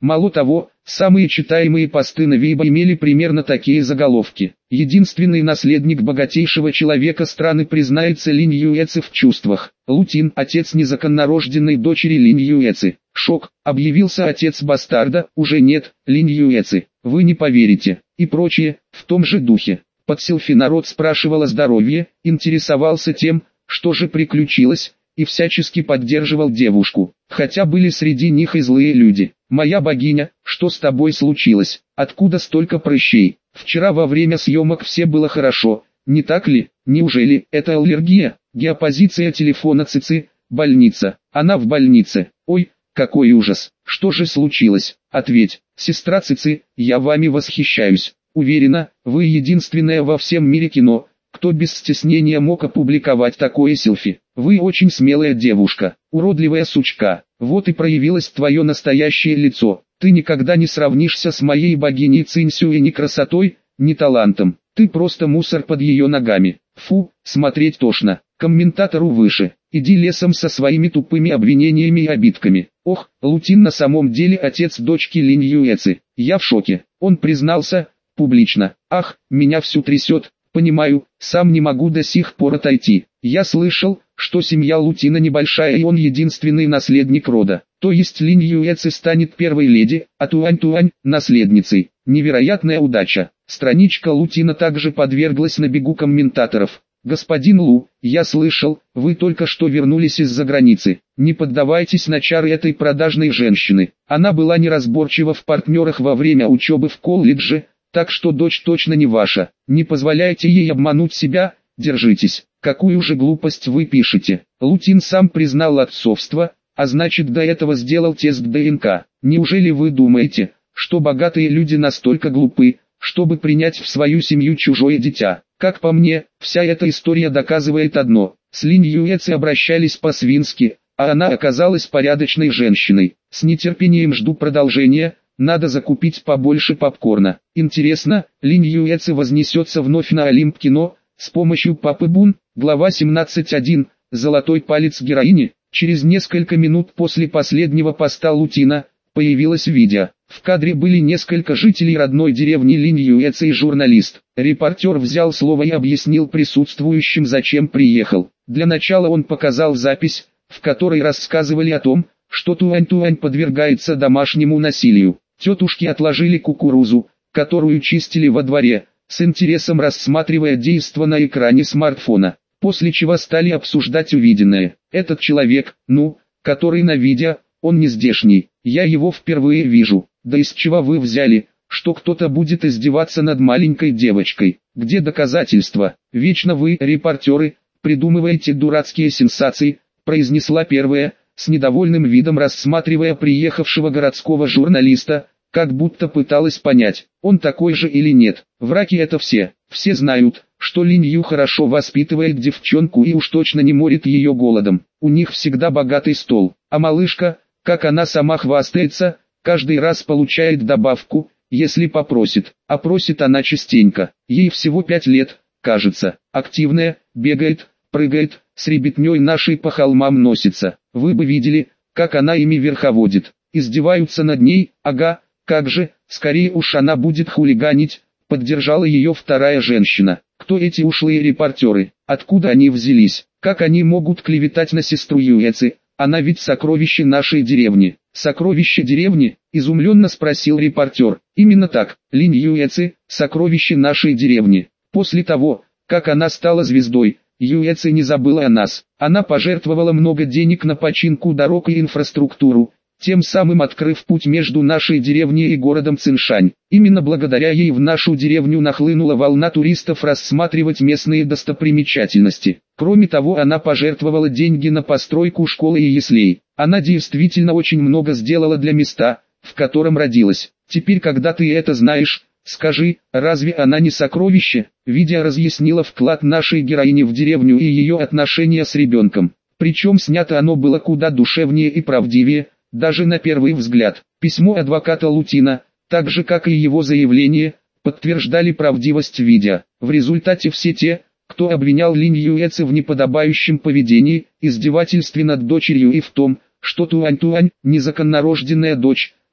Мало того, самые читаемые посты на Weibo имели примерно такие заголовки. Единственный наследник богатейшего человека страны признается Линь Юэци в чувствах. Лутин, отец незаконнорожденной дочери Линь Юэци. Шок, объявился отец бастарда, уже нет, Линь Юэци. Вы не поверите. И прочее, в том же духе. Под селфи народ спрашивал о здоровье, интересовался тем, что же приключилось, и всячески поддерживал девушку. Хотя были среди них и злые люди. «Моя богиня, что с тобой случилось? Откуда столько прыщей? Вчера во время съемок все было хорошо, не так ли? Неужели это аллергия?» Геопозиция телефона Цици, больница. Она в больнице. Ой, какой ужас. Что же случилось? Ответь. Сестра Цици, я вами восхищаюсь. Уверена, вы единственная во всем мире кино, кто без стеснения мог опубликовать такое селфи. Вы очень смелая девушка, уродливая сучка. Вот и проявилось твое настоящее лицо. Ты никогда не сравнишься с моей богиней Цинсюэ ни красотой, ни талантом. Ты просто мусор под ее ногами. Фу, смотреть тошно. Комментатору выше. Иди лесом со своими тупыми обвинениями и обидками. Ох, Лутин на самом деле отец дочки Линь Юэци. Я в шоке. Он признался публично. Ах, меня всю трясет. Понимаю, сам не могу до сих пор отойти. Я слышал, что семья Лутина небольшая и он единственный наследник рода. То есть Линь Юэци станет первой леди, а Туань-Туань – наследницей. Невероятная удача. Страничка Лутина также подверглась набегу комментаторов. Господин Лу, я слышал, вы только что вернулись из-за границы. Не поддавайтесь на чары этой продажной женщины. Она была неразборчива в партнерах во время учебы в колледже, так что дочь точно не ваша. Не позволяйте ей обмануть себя, держитесь. Какую же глупость вы пишете? Лутин сам признал отцовство, а значит до этого сделал тест ДНК. Неужели вы думаете, что богатые люди настолько глупы, чтобы принять в свою семью чужое дитя? Как по мне, вся эта история доказывает одно. С Линь Юэци обращались по-свински, а она оказалась порядочной женщиной. С нетерпением жду продолжения. Надо закупить побольше попкорна. Интересно, Линь Юэци вознесется вновь на Олимп кино, с помощью Папы Бун, глава 17.1, золотой палец героини. Через несколько минут после последнего поста Лутина, появилось видео. В кадре были несколько жителей родной деревни Линь Юэци и журналист. Репортер взял слово и объяснил присутствующим, зачем приехал. Для начала он показал запись, в которой рассказывали о том, что Туань-Туань подвергается домашнему насилию. Тетушки отложили кукурузу, которую чистили во дворе, с интересом рассматривая действо на экране смартфона, после чего стали обсуждать увиденное. Этот человек, который на видео, он не здешний, я его впервые вижу. Да из чего вы взяли, что кто-то будет издеваться над маленькой девочкой? Где доказательства? Вечно вы, репортеры, придумываете дурацкие сенсации, произнесла первая, с недовольным видом рассматривая приехавшего городского журналиста, как будто пыталась понять, он такой же или нет. Враки это все знают, что Линь Ю хорошо воспитывает девчонку и уж точно не морит ее голодом. У них всегда богатый стол, а малышка, как она сама хвастается, каждый раз получает добавку, если попросит, а просит она частенько. Ей всего 5 лет, кажется, активная, бегает, прыгает, с ребятней нашей по холмам носится. Вы бы видели, как она ими верховодит. Издеваются над ней, ага, как же, скорее уж она будет хулиганить, поддержала ее вторая женщина. Кто эти ушлые репортеры? Откуда они взялись? Как они могут клеветать на сестру Юэци? Она ведь сокровище нашей деревни. Сокровище деревни? Изумленно спросил репортер. Именно так, Линь Юэци, сокровище нашей деревни. После того, как она стала звездой, Юэци не забыла о нас. Она пожертвовала много денег на починку дорог и инфраструктуру, тем самым открыв путь между нашей деревней и городом Циншань. Именно благодаря ей в нашу деревню нахлынула волна туристов рассматривать местные достопримечательности. Кроме того, она пожертвовала деньги на постройку школы и яслей. Она действительно очень много сделала для места, в котором родилась. Теперь, когда ты это знаешь, скажи, разве она не сокровище? Видео разъяснило вклад нашей героини в деревню и ее отношения с ребенком. Причем снято оно было куда душевнее и правдивее, даже на первый взгляд. Письмо адвоката Лутина, так же как и его заявление, подтверждали правдивость видео. В результате все те, кто обвинял Линь Юэци в неподобающем поведении, издевательстве над дочерью и в том, что Туань-Туань, незаконнорожденная дочь,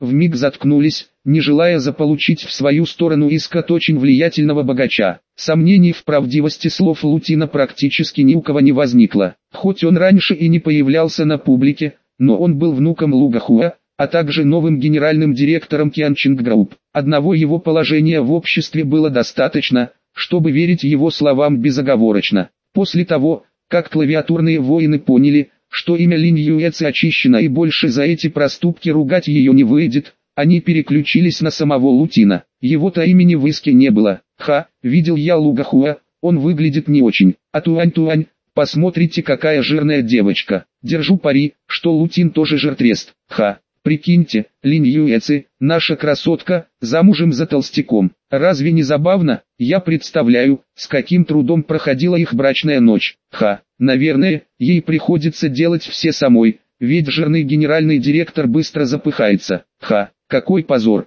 вмиг заткнулись, не желая заполучить в свою сторону иск от очень влиятельного богача. Сомнений в правдивости слов Лутина практически ни у кого не возникло. Хоть он раньше и не появлялся на публике, но он был внуком Лугахуа, а также новым генеральным директором Кианчинг Групп. Одного его положения в обществе было достаточно, чтобы верить его словам безоговорочно. После того, как клавиатурные воины поняли, что имя Линь Юэци очищено и больше за эти проступки ругать ее не выйдет, они переключились на самого Лутина. Его-то имени в иске не было. Видел я Лугахуа, он выглядит не очень. А Туань, посмотрите, какая жирная девочка. Держу пари, что Лутин тоже жиртрест. Прикиньте, Линь Юэци, наша красотка, замужем за толстяком. Разве не забавно? Я представляю, с каким трудом проходила их брачная ночь. Наверное, ей приходится делать все самой, ведь жирный генеральный директор быстро запыхается. Какой позор.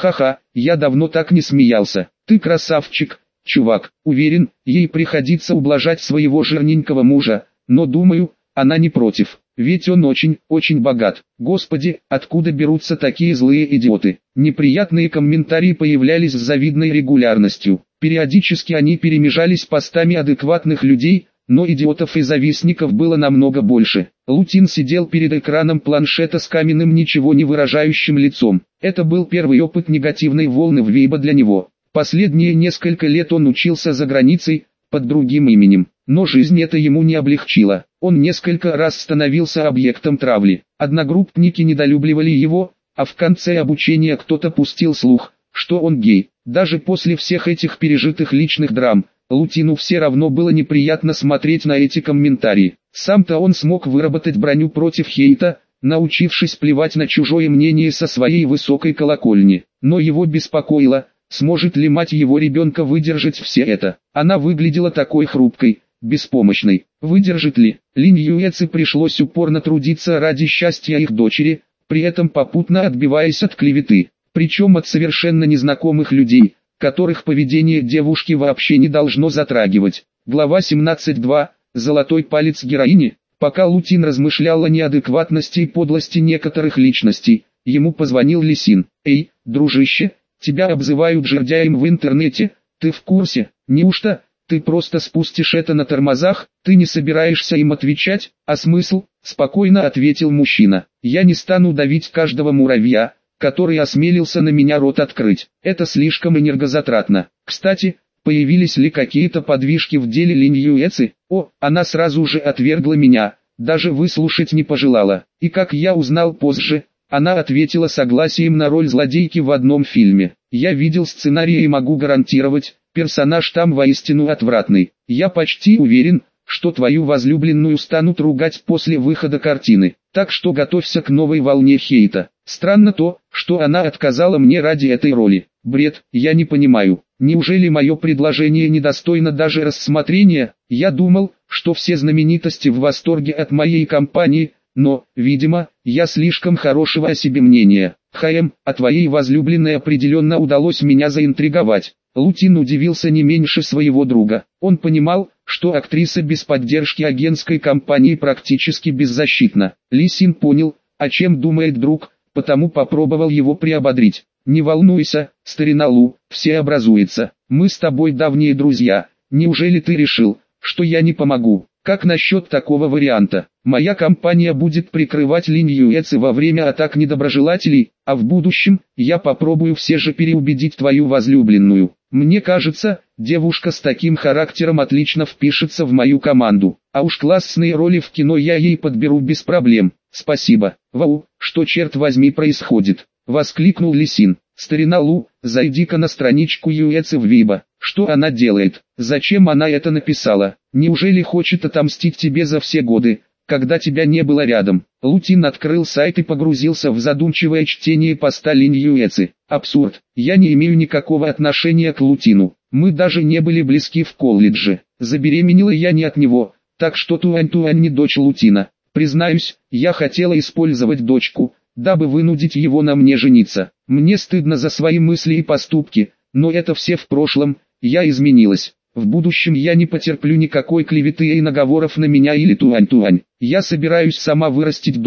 Я давно так не смеялся. Ты красавчик, чувак. Уверен, ей приходится ублажать своего жирненького мужа, но думаю, она не против. Ведь он очень богат. Господи, откуда берутся такие злые идиоты? Неприятные комментарии появлялись с завидной регулярностью. Периодически они перемежались постами адекватных людей, но идиотов и завистников было намного больше. Лутин сидел перед экраном планшета с каменным ничего не выражающим лицом. Это был первый опыт негативной волны в Weibo для него. Последние несколько лет он учился за границей, под другим именем. Но жизнь это ему не облегчила. Он несколько раз становился объектом травли. Одногруппники недолюбливали его, а в конце обучения кто-то пустил слух, что он гей. Даже после всех этих пережитых личных драм, Лутину все равно было неприятно смотреть на эти комментарии. Сам-то он смог выработать броню против хейта, научившись плевать на чужое мнение со своей высокой колокольни. Но его беспокоило, сможет ли мать его ребенка выдержать все это. Она выглядела такой хрупкой, беспомощной. Выдержит ли? Линь Юэци пришлось упорно трудиться ради счастья их дочери, при этом попутно отбиваясь от клеветы. Причем от совершенно незнакомых людей, которых поведение девушки вообще не должно затрагивать. Глава 17.2. Золотой палец героини. Пока Лутин размышлял о неадекватности и подлости некоторых личностей, ему позвонил Лисин. «Эй, дружище, тебя обзывают жердяем в интернете, ты в курсе? Неужто ты просто спустишь это на тормозах? Ты не собираешься им отвечать? А смысл?» — спокойно ответил мужчина. «Я не стану давить каждого муравья, который осмелился на меня рот открыть. Это слишком энергозатратно. Кстати, появились ли какие-то подвижки в деле Линь Юэци? Она сразу же отвергла меня, даже выслушать не пожелала. И как я узнал позже, она ответила согласием на роль злодейки в одном фильме. Я видел сценарий и могу гарантировать, персонаж там воистину отвратный. Я почти уверен, что твою возлюбленную станут ругать после выхода картины. Так что готовься к новой волне хейта. Странно то, что она отказала мне ради этой роли. Бред, я не понимаю. Неужели мое предложение недостойно даже рассмотрения? Я думал, что все знаменитости в восторге от моей компании, но, видимо, я слишком хорошего о себе мнения. А твоей возлюбленной определенно удалось меня заинтриговать. Лутин удивился не меньше своего друга. Он понимал, что актриса без поддержки агентской компании практически беззащитна. Лисин понял, о чем думает друг, потому попробовал его приободрить. «Не волнуйся, старина Лу, все образуется. Мы с тобой давние друзья. Неужели ты решил, что я не помогу? Как насчет такого варианта? Моя компания будет прикрывать Линь Юэци во время атак недоброжелателей, а в будущем я попробую все же переубедить твою возлюбленную. Мне кажется, девушка с таким характером отлично впишется в мою команду. А уж классные роли в кино я ей подберу без проблем. Спасибо». «Вау, что черт возьми происходит?» — воскликнул Лисин. «Старина Лу, зайди-ка на страничку Юэци в Weibo. Что она делает? Зачем она это написала? Неужели хочет отомстить тебе за все годы, когда тебя не было рядом?» Лутин открыл сайт и погрузился в задумчивое чтение поста Линь Юэци. «Абсурд. Я не имею никакого отношения к Лутину. Мы даже не были близки в колледже. Забеременела я не от него, так что Туань не дочь Лутина. Признаюсь, я хотела использовать дочку, дабы вынудить его на мне жениться. Мне стыдно за свои мысли и поступки, но это все в прошлом, я изменилась. В будущем я не потерплю никакой клеветы и наговоров на меня или Туань. Я собираюсь сама вырастить дочь,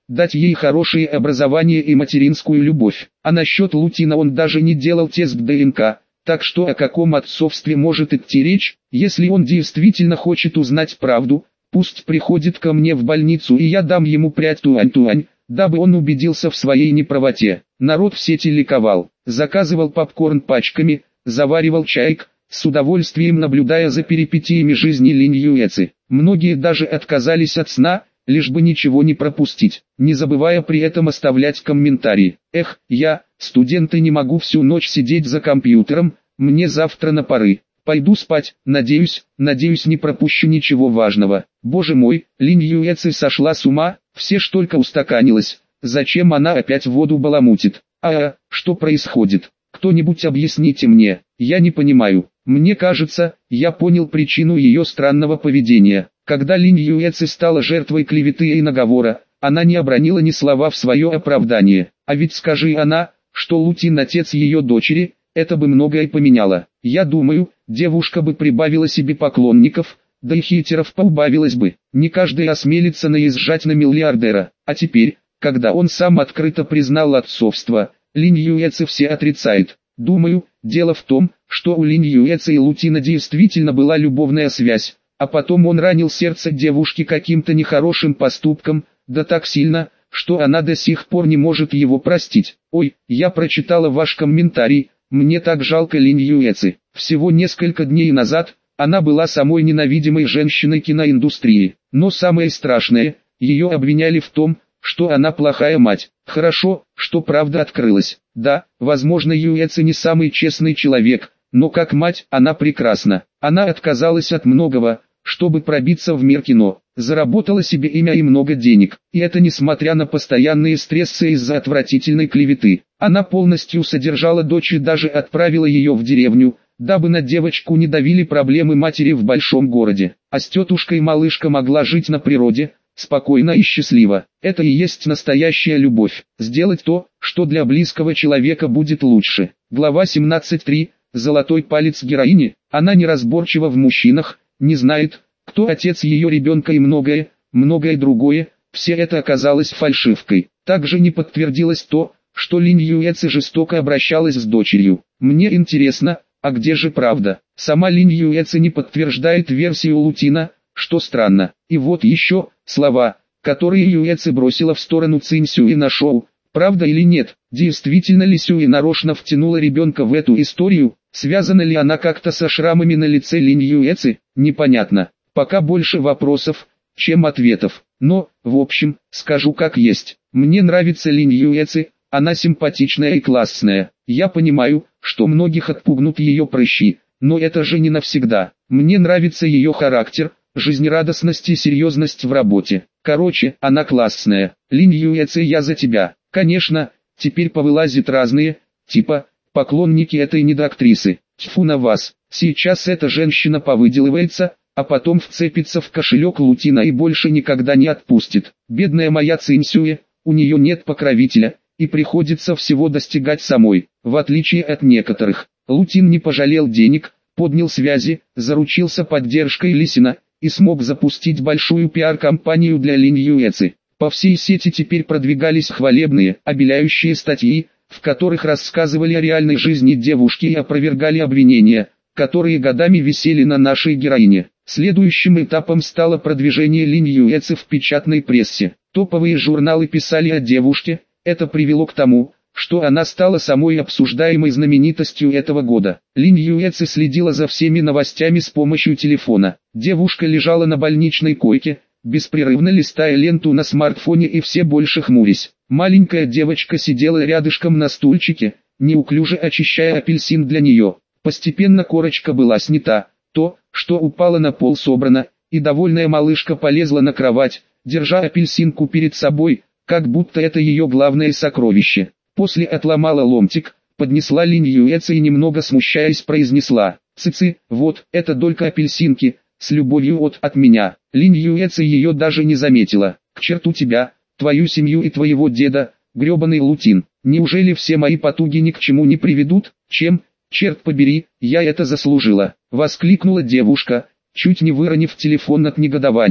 дать ей хорошее образование и материнскую любовь. А насчет Лутина он даже не делал тест ДНК, так что о каком отцовстве может идти речь, если он действительно хочет узнать правду, пусть приходит ко мне в больницу и я дам ему прядь туань-туань, дабы он убедился в своей неправоте. Народ в сети ликовал, заказывал попкорн пачками, заваривал чайк, с удовольствием наблюдая за перипетиями жизни Линь Юэци. Многие даже отказались от сна, лишь бы ничего не пропустить, не забывая при этом оставлять комментарии. Эх, я, студент, и не могу всю ночь сидеть за компьютером, мне завтра на пары. Пойду спать, надеюсь не пропущу ничего важного. Боже мой, Линь Юэци сошла с ума, все ж только устаканилась. Зачем она опять воду баламутит? Что происходит? Кто-нибудь объясните мне, я не понимаю. Мне кажется, я понял причину ее странного поведения. Когда Линь Юэци стала жертвой клеветы и наговора, она не обронила ни слова в свое оправдание. А ведь скажи она, что Лутин отец ее дочери, это бы многое поменяло. Я думаю, девушка бы прибавила себе поклонников, да и хейтеров поубавилось бы. Не каждый осмелится наезжать на миллиардера. А теперь, когда он сам открыто признал отцовство, Линь Юэци все отрицает. Думаю, дело в том, что у Линь Юэци и Лутина действительно была любовная связь, а потом он ранил сердце девушки каким-то нехорошим поступком, да так сильно, что она до сих пор не может его простить. Ой, я прочитала ваш комментарий, мне так жалко Линь Юэци. Всего несколько дней назад, она была самой ненавидимой женщиной киноиндустрии, но самое страшное, ее обвиняли в том, что она плохая мать. Хорошо, что правда открылась. Да, возможно, Юэци не самый честный человек, но как мать она прекрасна. Она отказалась от многого, чтобы пробиться в мир кино. Заработала себе имя и много денег. И это несмотря на постоянные стрессы из-за отвратительной клеветы. Она полностью содержала дочь и даже отправила ее в деревню, дабы на девочку не давили проблемы матери в большом городе. А с тетушкой малышка могла жить на природе, спокойно и счастливо. Это и есть настоящая любовь. Сделать то, что для близкого человека будет лучше. Глава 17.3. Золотой палец героини. Она неразборчива в мужчинах, не знает, кто отец ее ребенка и многое другое. Все это оказалось фальшивкой. Также не подтвердилось то, что Линь Юэци жестоко обращалась с дочерью. Мне интересно, а где же правда? Сама Линь Юэци не подтверждает версию Лутина, что странно. И вот еще слова, которые Юэци бросила в сторону Цинь Сюи на шоу. Правда или нет? Действительно ли Сюи нарочно втянула ребенка в эту историю? Связана ли она как-то со шрамами на лице Линь Юэци? Непонятно. Пока больше вопросов, чем ответов. Но, в общем, скажу как есть. Мне нравится Линь Юэци, она симпатичная и классная. Я понимаю, что многих отпугнут ее прыщи, но это же не навсегда. Мне нравится ее характер, жизнерадостность и серьезность в работе. Короче, она классная. Линь Юэци, я за тебя. Конечно, теперь повылазит разные, типа, поклонники этой недоактрисы. Тьфу на вас. Сейчас эта женщина повыделывается, а потом вцепится в кошелек Лутина и больше никогда не отпустит. Бедная моя Цинь Сюэ, у нее нет покровителя, и приходится всего достигать самой. В отличие от некоторых, Лутин не пожалел денег, поднял связи, заручился поддержкой Лисина и смог запустить большую пиар-компанию для Линь Юэци. По всей сети теперь продвигались хвалебные, обеляющие статьи, в которых рассказывали о реальной жизни девушки и опровергали обвинения, которые годами висели на нашей героине. Следующим этапом стало продвижение Линь Юэци в печатной прессе. Топовые журналы писали о девушке, это привело к тому, что она стала самой обсуждаемой знаменитостью этого года. Линь Юэци следила за всеми новостями с помощью телефона. Девушка лежала на больничной койке, беспрерывно листая ленту на смартфоне и все больше хмурясь. Маленькая девочка сидела рядышком на стульчике, неуклюже очищая апельсин для нее. Постепенно корочка была снята, то, что упало на пол, собрано, и довольная малышка полезла на кровать, держа апельсинку перед собой, как будто это ее главное сокровище. После отломала ломтик, поднесла Линь Юэци и немного смущаясь произнесла: «Цици, вот, это долька апельсинки, с любовью от меня». Линь Юэци ее даже не заметила. «К черту тебя, твою семью и твоего деда, гребаный Лутин. Неужели все мои потуги ни к чему не приведут? Чем, черт побери, я это заслужила?» — воскликнула девушка, чуть не выронив телефон от негодования.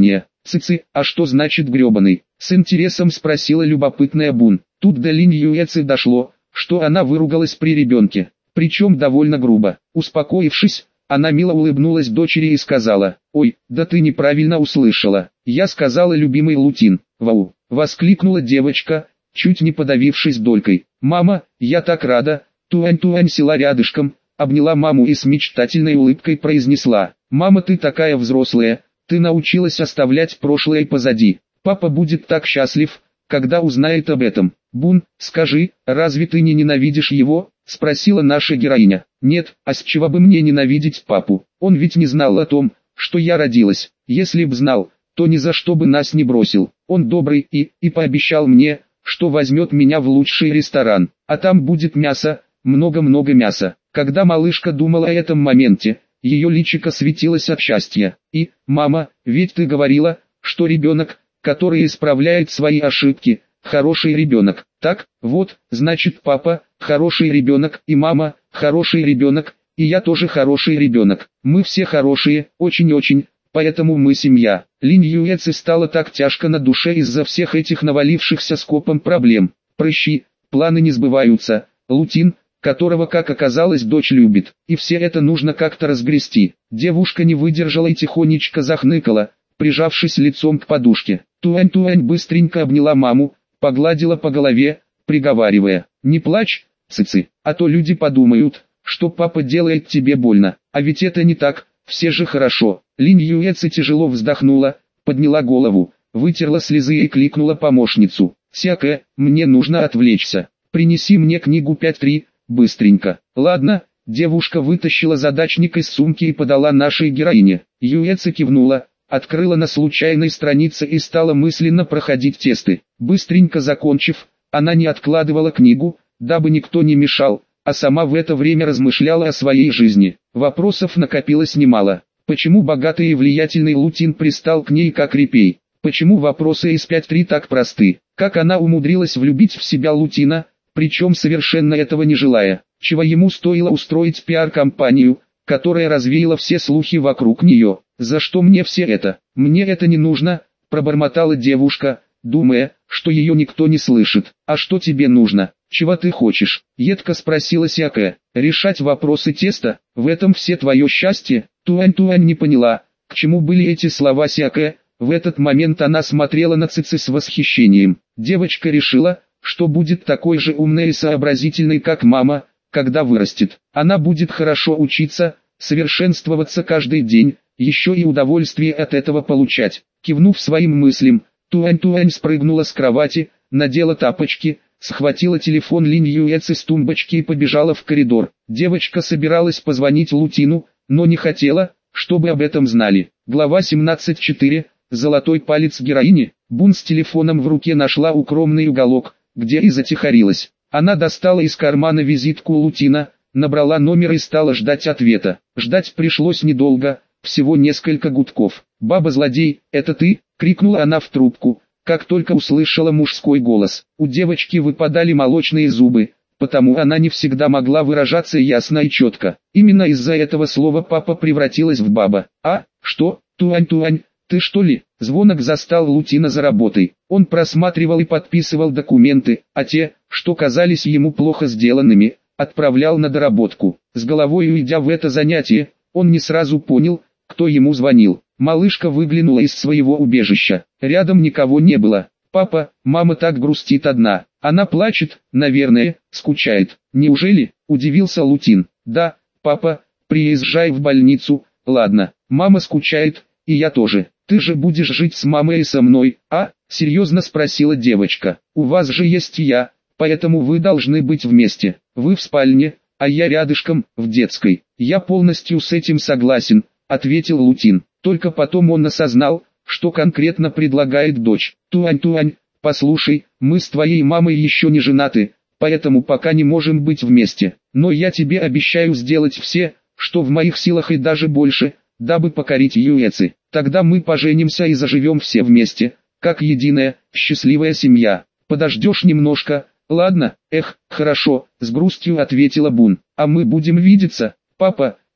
Цыцы, а что значит гребаный? С интересом спросила любопытная Бун. Тут до Линь Юэци дошло, что она выругалась при ребенке, причем довольно грубо. Успокоившись, она мило улыбнулась дочери и сказала: «Ой, да ты неправильно услышала. Я сказала любимый Лутин». «Вау!» — воскликнула девочка, чуть не подавившись долькой. «Мама, я так рада!» Туань-Туань села рядышком, обняла маму и с мечтательной улыбкой произнесла: «Мама, ты такая взрослая, ты научилась оставлять прошлое позади. Папа будет так счастлив, когда узнает об этом». «Бун, скажи, разве ты не ненавидишь его?» — спросила наша героиня. «Нет, а с чего бы мне ненавидеть папу? Он ведь не знал о том, что я родилась. Если б знал, то ни за что бы нас не бросил. Он добрый и пообещал мне, что возьмет меня в лучший ресторан, а там будет мясо, много-много мяса». Когда малышка думала о этом моменте, ее личико светилось от счастья. «И, мама, ведь ты говорила, что ребенок, который исправляет свои ошибки, хороший ребенок. Так, вот, значит папа, хороший ребенок, и мама, хороший ребенок, и я тоже хороший ребенок. Мы все хорошие, очень-очень, поэтому мы семья». Линь Юэци стало так тяжко на душе из-за всех этих навалившихся скопом проблем. Прыщи, планы не сбываются, Лутин, которого, как оказалось, дочь любит, и все это нужно как-то разгрести. Девушка не выдержала и тихонечко захныкала, прижавшись лицом к подушке. Туань-Туань быстренько обняла маму, погладила по голове, приговаривая: «Не плачь, цыцы, а то люди подумают, что папа делает тебе больно, а ведь это не так, все же хорошо». Линь Юэци тяжело вздохнула, подняла голову, вытерла слезы и кликнула помощницу: «Сякэ, мне нужно отвлечься, принеси мне книгу 5.3, быстренько». «Ладно». Девушка вытащила задачник из сумки и подала нашей героине. Юэци кивнула, открыла на случайной странице и стала мысленно проходить тесты. Быстренько закончив, она не откладывала книгу, дабы никто не мешал, а сама в это время размышляла о своей жизни. Вопросов накопилось немало. Почему богатый и влиятельный Лутин пристал к ней как репей? Почему вопросы из 5.3 так просты? Как она умудрилась влюбить в себя Лутина, причем совершенно этого не желая? Чего ему стоило устроить пиар-компанию, которая развеяла все слухи вокруг нее? «За что мне все это? Мне это не нужно», — пробормотала девушка, думая, что ее никто не слышит. «А что тебе нужно? Чего ты хочешь?» — едко спросила Сякэ. «Решать вопросы теста, в этом все твое счастье?» Туань-Туань не поняла, к чему были эти слова Сякэ. В этот момент она смотрела на Цици с восхищением. Девочка решила, что будет такой же умной и сообразительной, как мама, когда вырастет. Она будет хорошо учиться, совершенствоваться каждый день, еще и удовольствие от этого получать. Кивнув своим мыслям, Туань-Туань спрыгнула с кровати, надела тапочки, схватила телефон Линь Юэци с тумбочки и побежала в коридор. Девочка собиралась позвонить Лутину, но не хотела, чтобы об этом знали. Глава 17.4. Золотой палец героини. Бун с телефоном в руке нашла укромный уголок, где и затихарилась. Она достала из кармана визитку Лутина, набрала номер и стала ждать ответа. Ждать пришлось недолго, всего несколько гудков. «Баба-злодей, это ты?» — крикнула она в трубку, как только услышала мужской голос. У девочки выпадали молочные зубы, потому она не всегда могла выражаться ясно и четко. Именно из-за этого слова папа превратилась в баба. «А, что, Туань-Туань, ты что ли?» Звонок застал Лутина за работой. Он просматривал и подписывал документы, а те, что казались ему плохо сделанными, отправлял на доработку. С головой уйдя в это занятие, он не сразу понял, кто ему звонил. Малышка выглянула из своего убежища. Рядом никого не было. «Папа, мама так грустит одна. Она плачет, наверное, скучает». «Неужели?» – удивился Лутин. «Да, папа, приезжай в больницу». «Ладно, мама скучает, и я тоже. Ты же будешь жить с мамой и со мной, а?» – серьезно спросила девочка. «У вас же есть я, поэтому вы должны быть вместе. Вы в спальне, а я рядышком, в детской». «Я полностью с этим согласен», — ответил Лутин. Только потом он осознал, что конкретно предлагает дочь. «Туань-Туань, послушай, мы с твоей мамой еще не женаты, поэтому пока не можем быть вместе. Но я тебе обещаю сделать все, что в моих силах и даже больше, дабы покорить Юэци. Тогда мы поженимся и заживем все вместе, как единая, счастливая семья. Подождешь немножко, ладно?» «Эх, хорошо», — с грустью ответила Бун. «А мы будем видеться, папа?»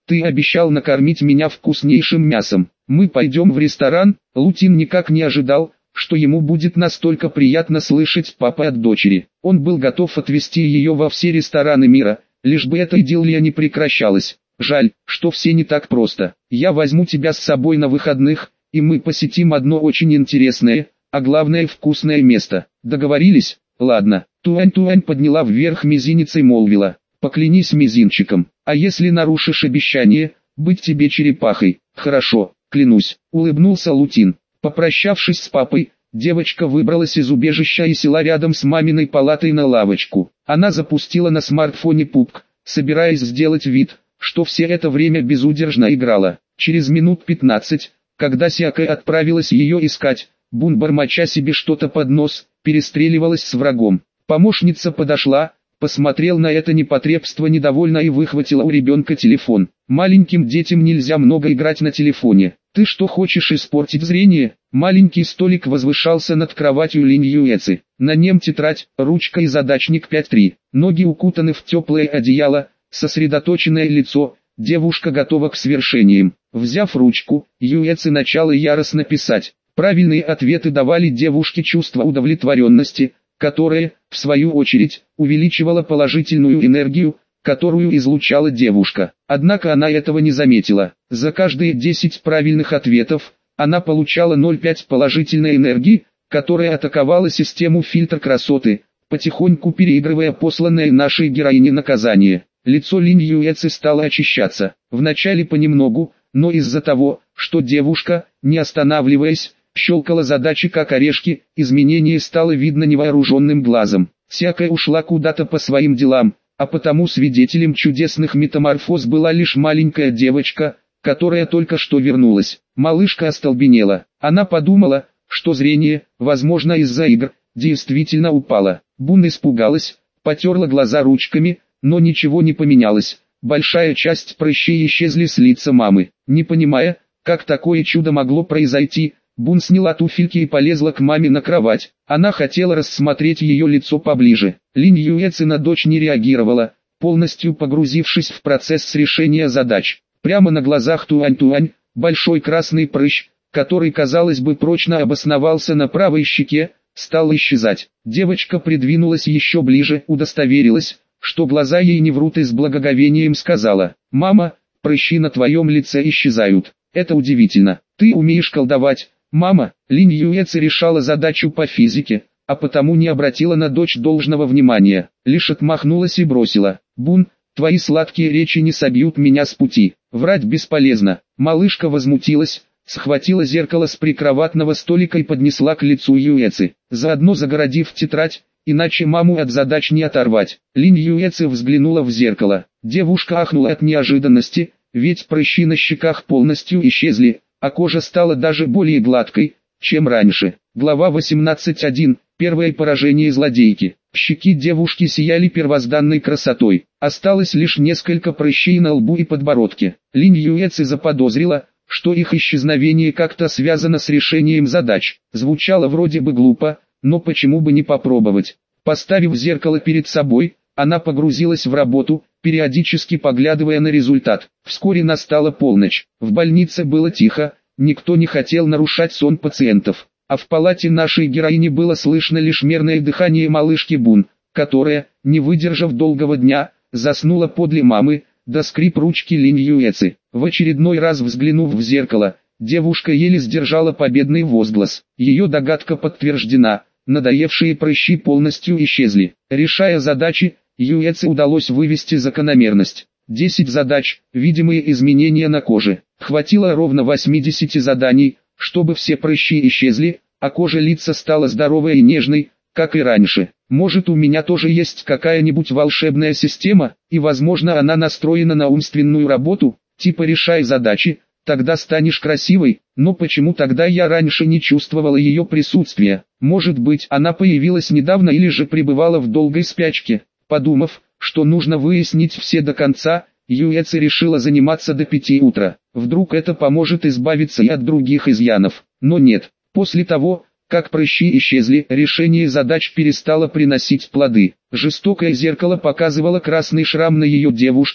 Ты обещал накормить меня вкуснейшим мясом. Мы пойдем в ресторан. Лутин никак не ожидал, что ему будет настолько приятно слышать папа от дочери. Он был готов отвезти ее во все рестораны мира, лишь бы эта идиллия не прекращалась. Жаль, что все не так просто. Я возьму тебя с собой на выходных, и мы посетим одно очень интересное, а главное вкусное место. Договорились? Ладно. Туань-Туань подняла вверх мизинец и молвила: поклянись мизинчиком, а если нарушишь обещание, быть тебе черепахой. Хорошо, клянусь, улыбнулся Лутин. Попрощавшись с папой, девочка выбралась из убежища и села рядом с маминой палатой на лавочку. Она запустила на смартфоне PUBG, собираясь сделать вид, что все это время безудержно играла. Через минут 15, когда Сякэ отправилась ее искать, Бун, бормоча себе что-то под нос, перестреливалась с врагом. Помощница подошла, посмотрел на это непотребство недовольно и выхватила у ребенка телефон. Маленьким детям нельзя много играть на телефоне. Ты что, хочешь испортить зрение? Маленький столик возвышался над кроватью Линь Юэци. На нем тетрадь, ручка и задачник 5.3. Ноги укутаны в теплое одеяло, сосредоточенное лицо, девушка готова к свершениям. Взяв ручку, Юэци начала яростно писать. Правильные ответы давали девушке чувство удовлетворенности, которое, в свою очередь, увеличивало положительную энергию, которую излучала девушка. Однако она этого не заметила. За каждые 10 правильных ответов, она получала 0,5 положительной энергии, которая атаковала систему фильтр красоты, потихоньку переигрывая посланное нашей героине наказание. Лицо Линь Юэци стало очищаться, вначале понемногу, но из-за того, что девушка, не останавливаясь, щелкала задачи как орешки, изменение стало видно невооруженным глазом. Сякэ ушла куда-то по своим делам, а потому свидетелем чудесных метаморфоз была лишь маленькая девочка, которая только что вернулась. Малышка остолбенела. Она подумала, что зрение, возможно из-за игр, действительно упало. Бун испугалась, потерла глаза ручками, но ничего не поменялось. Большая часть прыщей исчезли с лица мамы. Не понимая, как такое чудо могло произойти, Бун сняла туфельки и полезла к маме на кровать. Она хотела рассмотреть ее лицо поближе. Линь Юэци на дочь не реагировала, полностью погрузившись в процесс решения задач. Прямо на глазах Туань-Туань, большой красный прыщ, который, казалось бы, прочно обосновался на правой щеке, стал исчезать. Девочка придвинулась еще ближе, удостоверилась, что глаза ей не врут, и с благоговением сказала: «Мама, прыщи на твоем лице исчезают. Это удивительно. Ты умеешь колдовать?» «Мама». Линь Юэци решала задачу по физике, а потому не обратила на дочь должного внимания, лишь отмахнулась и бросила: «Бун, твои сладкие речи не собьют меня с пути. Врать бесполезно». Малышка возмутилась, схватила зеркало с прикроватного столика и поднесла к лицу Юэци, заодно загородив тетрадь, иначе маму от задач не оторвать. Линь Юэци взглянула в зеркало. Девушка ахнула от неожиданности, ведь прыщи на щеках полностью исчезли, а кожа стала даже более гладкой, чем раньше. Глава 18.1. Первое поражение злодейки. Щеки девушки сияли первозданной красотой. Осталось лишь несколько прыщей на лбу и подбородке. Линь Юэци заподозрила, что их исчезновение как-то связано с решением задач. Звучало вроде бы глупо, но почему бы не попробовать. Поставив зеркало перед собой, она погрузилась в работу, периодически поглядывая на результат. Вскоре настала полночь. В больнице было тихо, никто не хотел нарушать сон пациентов. А в палате нашей героини было слышно лишь мерное дыхание малышки Бун, которая, не выдержав долгого дня, заснула подле мамы, до скрип ручки Линь Юэци. В очередной раз взглянув в зеркало, девушка еле сдержала победный возглас. Ее догадка подтверждена, надоевшие прыщи полностью исчезли. Решая задачи, Юэци удалось вывести закономерность. 10 задач, видимые изменения на коже. Хватило ровно 80 заданий, чтобы все прыщи исчезли, а кожа лица стала здоровой и нежной, как и раньше. Может, у меня тоже есть какая-нибудь волшебная система, и возможно она настроена на умственную работу, типа решай задачи, тогда станешь красивой, но почему тогда я раньше не чувствовала ее присутствия? Может быть, она появилась недавно или же пребывала в долгой спячке? Подумав, что нужно выяснить все до конца, Юэци решила заниматься до 5 утра. Вдруг это поможет избавиться и от других изъянов. Но нет. После того, как прыщи исчезли, решение задач перестало приносить плоды. Жестокое зеркало показывало красный шрам на ее девушке,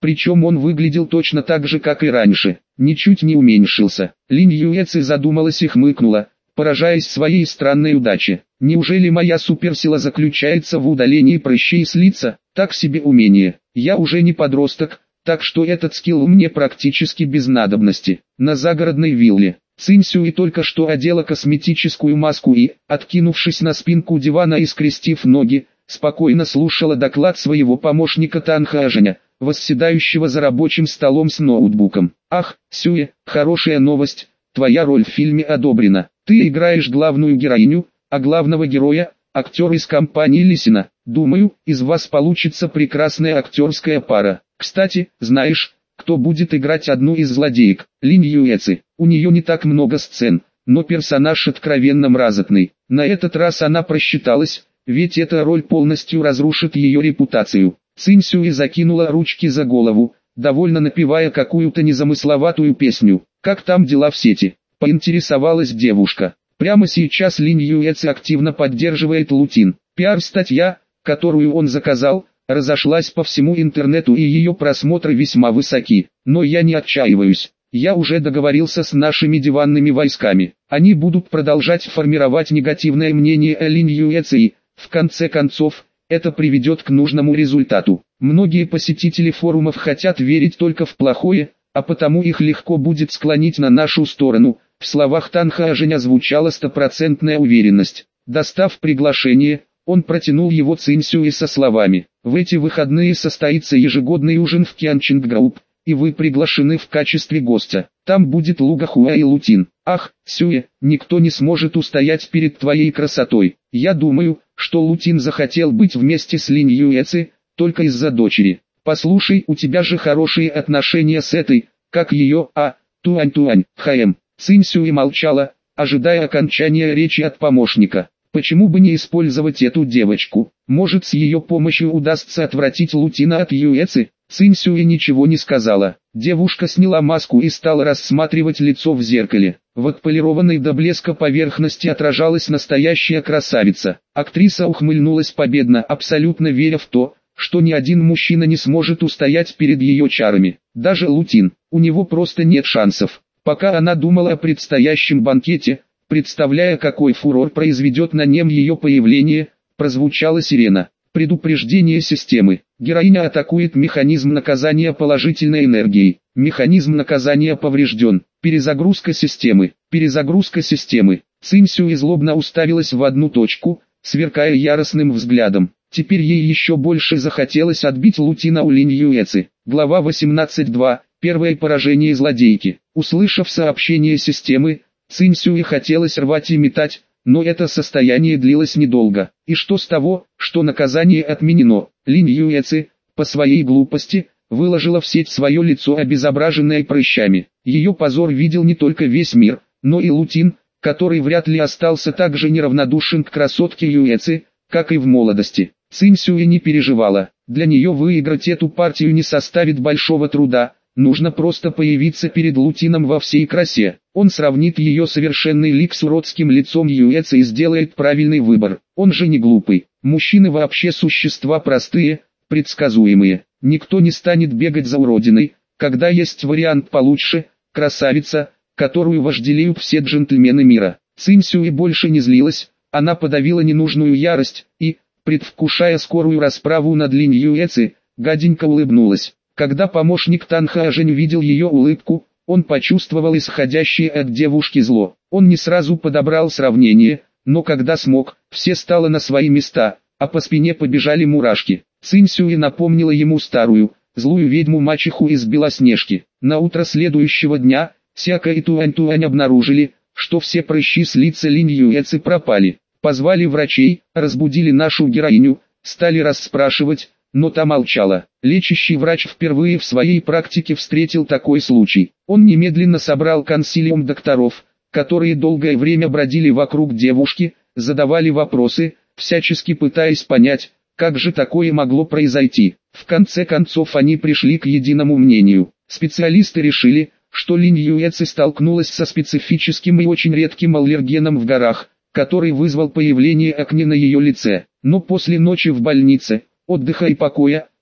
Причем он выглядел точно так же, как и раньше, ничуть не уменьшился. Линь Юэци задумалась и хмыкнула, поражаясь своей странной удаче. Неужели моя суперсила заключается в удалении прыщей с лица? Так себе умение. Я уже не подросток, так что этот скилл мне практически без надобности. На загородной вилле Цинь Сюй только что одела косметическую маску и, откинувшись на спинку дивана и скрестив ноги, спокойно слушала доклад своего помощника Тан Хаажэня, восседающего за рабочим столом с ноутбуком. «Ах, Сюэ, хорошая новость, твоя роль в фильме одобрена. Ты играешь главную героиню, а главного героя – актер из компании Лисина. Думаю, из вас получится прекрасная актерская пара. Кстати, знаешь, кто будет играть одну из злодеек? Линь Юэци. У нее не так много сцен, но персонаж откровенно мразотный. На этот раз она просчиталась, ведь эта роль полностью разрушит ее репутацию». Цинь Сюэ закинула ручки за голову, довольно напевая какую-то незамысловатую песню. «Как там дела в сети?» – поинтересовалась девушка. Прямо сейчас Линь Юэци активно поддерживает Лутин. Пиар-статья, которую он заказал, разошлась по всему интернету и ее просмотры весьма высоки. Но я не отчаиваюсь. Я уже договорился с нашими диванными войсками. Они будут продолжать формировать негативное мнение о Линь Юэци и, в конце концов, это приведет к нужному результату. Многие посетители форумов хотят верить только в плохое, а потому их легко будет склонить на нашу сторону. В словах Тан Хаажэня звучала стопроцентная уверенность. Достав приглашение, он протянул его Цинь Сюэ со словами: «В эти выходные состоится ежегодный ужин в Кянчинг Групп, и вы приглашены в качестве гостя. Там будет Луга Хуа и Лутин. Ах, Сюэ, никто не сможет устоять перед твоей красотой. Я думаю, что Лутин захотел быть вместе с Линь Юэци, только из-за дочери. Послушай, у тебя же хорошие отношения с этой, как ее, Туань-Туань, Хаэм». Цинь Сюэ молчала, ожидая окончания речи от помощника. Почему бы не использовать эту девочку? Может, с ее помощью удастся отвратить Лутина от Юэци? Цинь Сюэ ничего не сказала. Девушка сняла маску и стала рассматривать лицо в зеркале. В отполированной до блеска поверхности отражалась настоящая красавица. Актриса ухмыльнулась победно, абсолютно веря в то, что ни один мужчина не сможет устоять перед ее чарами. Даже Лутин, у него просто нет шансов. Пока она думала о предстоящем банкете, представляя, какой фурор произведет на нем ее появление, прозвучала сирена. Предупреждение системы. Героиня атакует механизм наказания положительной энергией. Механизм наказания поврежден. Перезагрузка системы. Перезагрузка системы. Цинь Сюэ злобно уставилась в одну точку, сверкая яростным взглядом. Теперь ей еще больше захотелось отбить Лутина у Линь Юэци. Глава 18.2. Первое поражение злодейки. Услышав сообщение системы, Цинь Сюэ хотелось рвать и метать, но это состояние длилось недолго. И что с того, что наказание отменено? Линь Юэци, по своей глупости, выложила в сеть свое лицо, обезображенное прыщами. Ее позор видел не только весь мир, но и Лутин, который вряд ли остался так же неравнодушен к красотке Юэци, как и в молодости. Цинь Сюэ не переживала. Для нее выиграть эту партию не составит большого труда. Нужно просто появиться перед Лутином во всей красе. Он сравнит ее совершенный лик с уродским лицом Юэци и сделает правильный выбор. Он же не глупый. Мужчины вообще существа простые, предсказуемые. Никто не станет бегать за уродиной, когда есть вариант получше, красавица, которую вожделеют все джентльмены мира. Цинь Сюэ больше не злилась, она подавила ненужную ярость и, предвкушая скорую расправу над Линь Юэци, гаденько улыбнулась. Когда помощник Тан Хаажэнь увидел ее улыбку, он почувствовал исходящее от девушки зло. Он не сразу подобрал сравнение, но когда смог, все стало на свои места, а по спине побежали мурашки. Цинь Сюэ напомнила ему старую, злую ведьму-мачеху из Белоснежки. На утро следующего дня, Сяка и Туань-Туань обнаружили, что все прыщи с лица Линь Юэци пропали. Позвали врачей, разбудили нашу героиню, стали расспрашивать, но та молчала. Лечащий врач впервые в своей практике встретил такой случай. Он немедленно собрал консилиум докторов, которые долгое время бродили вокруг девушки, задавали вопросы, всячески пытаясь понять, как же такое могло произойти. В конце концов они пришли к единому мнению. Специалисты решили, что Линь Юэци столкнулась со специфическим и очень редким аллергеном в горах, который вызвал появление акне на ее лице. Но после ночи в больнице, отдыха и покоя,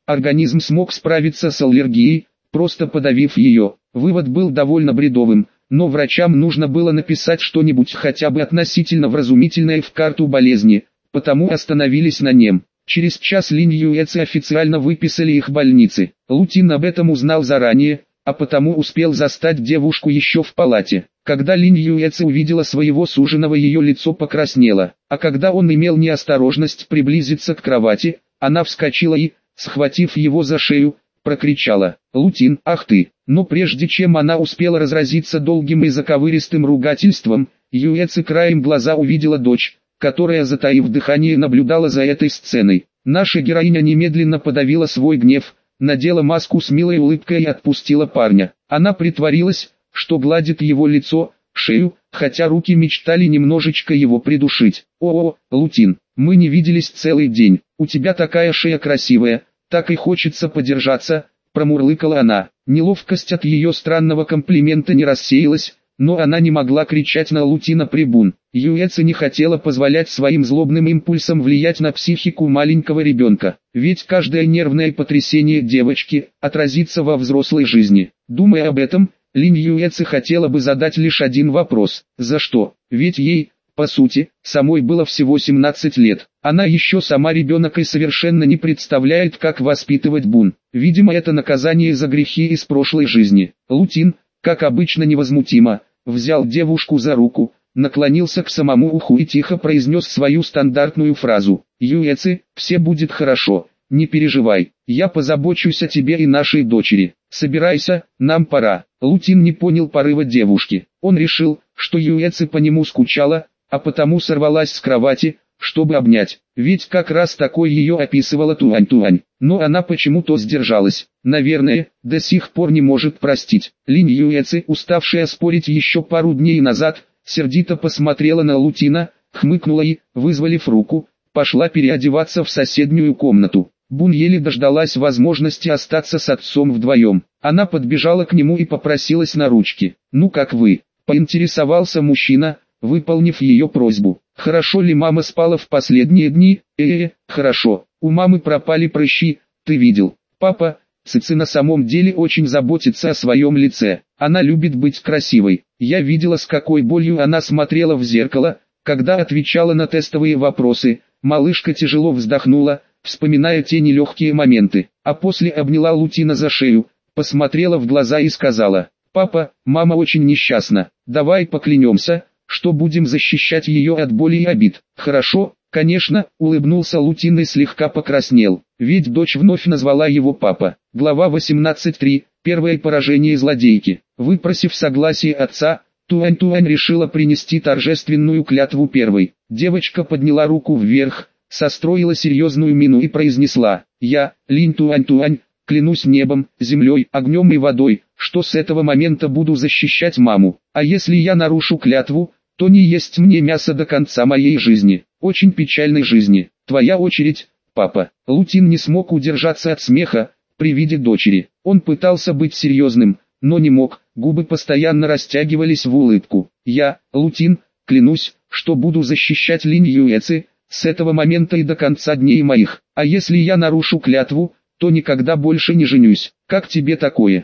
организм смог справиться с аллергией, просто подавив ее. Вывод был довольно бредовым, но врачам нужно было написать что-нибудь хотя бы относительно вразумительное в карту болезни, потому остановились на нем. Через час Линь Юэци официально выписали их больницы. Лутин об этом узнал заранее, а потому успел застать девушку еще в палате. Когда Линь Юэци увидела своего суженого, ее лицо покраснело, а когда он имел неосторожность приблизиться к кровати, она вскочила и, схватив его за шею, прокричала: «Лутин, ах ты!» Но прежде чем она успела разразиться долгим и заковыристым ругательством, Юэци краем глаза увидела дочь, которая, затаив дыхание, наблюдала за этой сценой. Наша героиня немедленно подавила свой гнев, надела маску с милой улыбкой и отпустила парня. Она притворилась, что гладит его лицо, шею, хотя руки мечтали немножечко его придушить. «О, Лутин, мы не виделись целый день, у тебя такая шея красивая, так и хочется подержаться», — промурлыкала она. Неловкость от ее странного комплимента не рассеялась, но она не могла кричать на Лутина прибун. Юэци не хотела позволять своим злобным импульсам влиять на психику маленького ребенка, ведь каждое нервное потрясение девочки отразится во взрослой жизни. Думая об этом, Линь Юэци хотела бы задать лишь один вопрос: за что? Ведь ей, по сути, самой было всего 17 лет. Она еще сама ребенок и совершенно не представляет, как воспитывать бун. Видимо, это наказание за грехи из прошлой жизни. Лутин, как обычно невозмутимо, взял девушку за руку, наклонился к самому уху и тихо произнес свою стандартную фразу: «Юэци, все будет хорошо, не переживай, я позабочусь о тебе и нашей дочери. Собирайся, нам пора». Лутин не понял порыва девушки. Он решил, что Юэци по нему скучала, а потому сорвалась с кровати, чтобы обнять, ведь как раз такой ее описывала Туань-Туань. Но она почему-то сдержалась, наверное, до сих пор не может простить. Линь Юэци, уставшая спорить еще пару дней назад, сердито посмотрела на Лутина, хмыкнула и, вызволив руку, пошла переодеваться в соседнюю комнату. Бун еле дождалась возможности остаться с отцом вдвоем. Она подбежала к нему и попросилась на ручки. «Ну как вы?» – поинтересовался мужчина, выполнив ее просьбу. «Хорошо ли мама спала в последние дни?» Хорошо. У мамы пропали прыщи, ты видел. Папа, Цици на самом деле очень заботится о своем лице. Она любит быть красивой. Я видела, с какой болью она смотрела в зеркало, когда отвечала на тестовые вопросы». Малышка тяжело вздохнула, вспоминая те нелегкие моменты, а после обняла Лутина за шею, посмотрела в глаза и сказала: «Папа, мама очень несчастна. Давай поклянемся, что будем защищать ее от боли и обид». «Хорошо, конечно», — улыбнулся Лутин и слегка покраснел, ведь дочь вновь назвала его папа. Глава 18.3. Первое поражение злодейки. Выпросив согласие отца, Туань-Туань решила принести торжественную клятву первой. Девочка подняла руку вверх, состроила серьезную мину и произнесла: «Я, Линь Туань-Туань, клянусь небом, землей, огнем и водой, что с этого момента буду защищать маму, а если я нарушу клятву, то не есть мне мясо до конца моей жизни, очень печальной жизни. Твоя очередь, папа». Лутин не смог удержаться от смеха при виде дочери. Он пытался быть серьезным, но не мог, губы постоянно растягивались в улыбку. «Я, Лутин, клянусь, что буду защищать Линь Юэци с этого момента и до конца дней моих, а если я нарушу клятву, то никогда больше не женюсь. Как тебе такое?»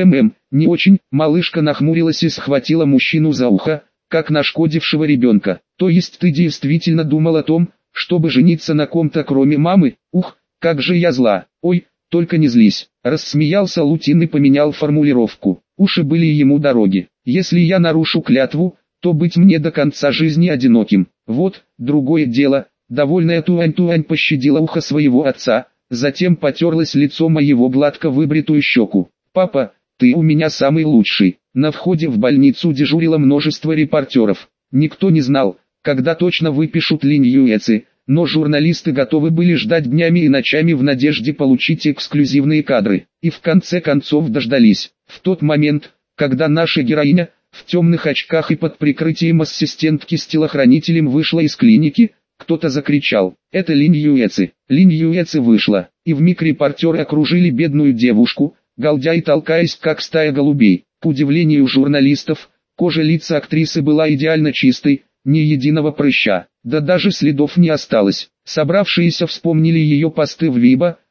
Не очень». Малышка нахмурилась и схватила мужчину за ухо, как нашкодившего ребенка. «То есть ты действительно думал о том, чтобы жениться на ком-то кроме мамы? Ух, как же я зла. Ой, только не злись». Рассмеялся Лутин и поменял формулировку. Уши были ему дороги. «Если я нарушу клятву, то быть мне до конца жизни одиноким. Вот, другое дело». Довольная Туань-Туань пощадила ухо своего отца, затем потерлась лицом о его гладко выбритую щеку. «Папа, ты у меня самый лучший». На входе в больницу дежурило множество репортеров. Никто не знал, когда точно выпишут Линь Юэци, но журналисты готовы были ждать днями и ночами в надежде получить эксклюзивные кадры. И в конце концов дождались. В тот момент, когда наша героиня, в темных очках и под прикрытием ассистентки с телохранителем вышла из клиники, кто-то закричал: «Это Линь Юэци». Линь Юэци вышла, и вмиг репортеры окружили бедную девушку, галдя и толкаясь как стая голубей. К удивлению журналистов, кожа лица актрисы была идеально чистой, ни единого прыща, да даже следов не осталось. Собравшиеся вспомнили ее посты в Вибо,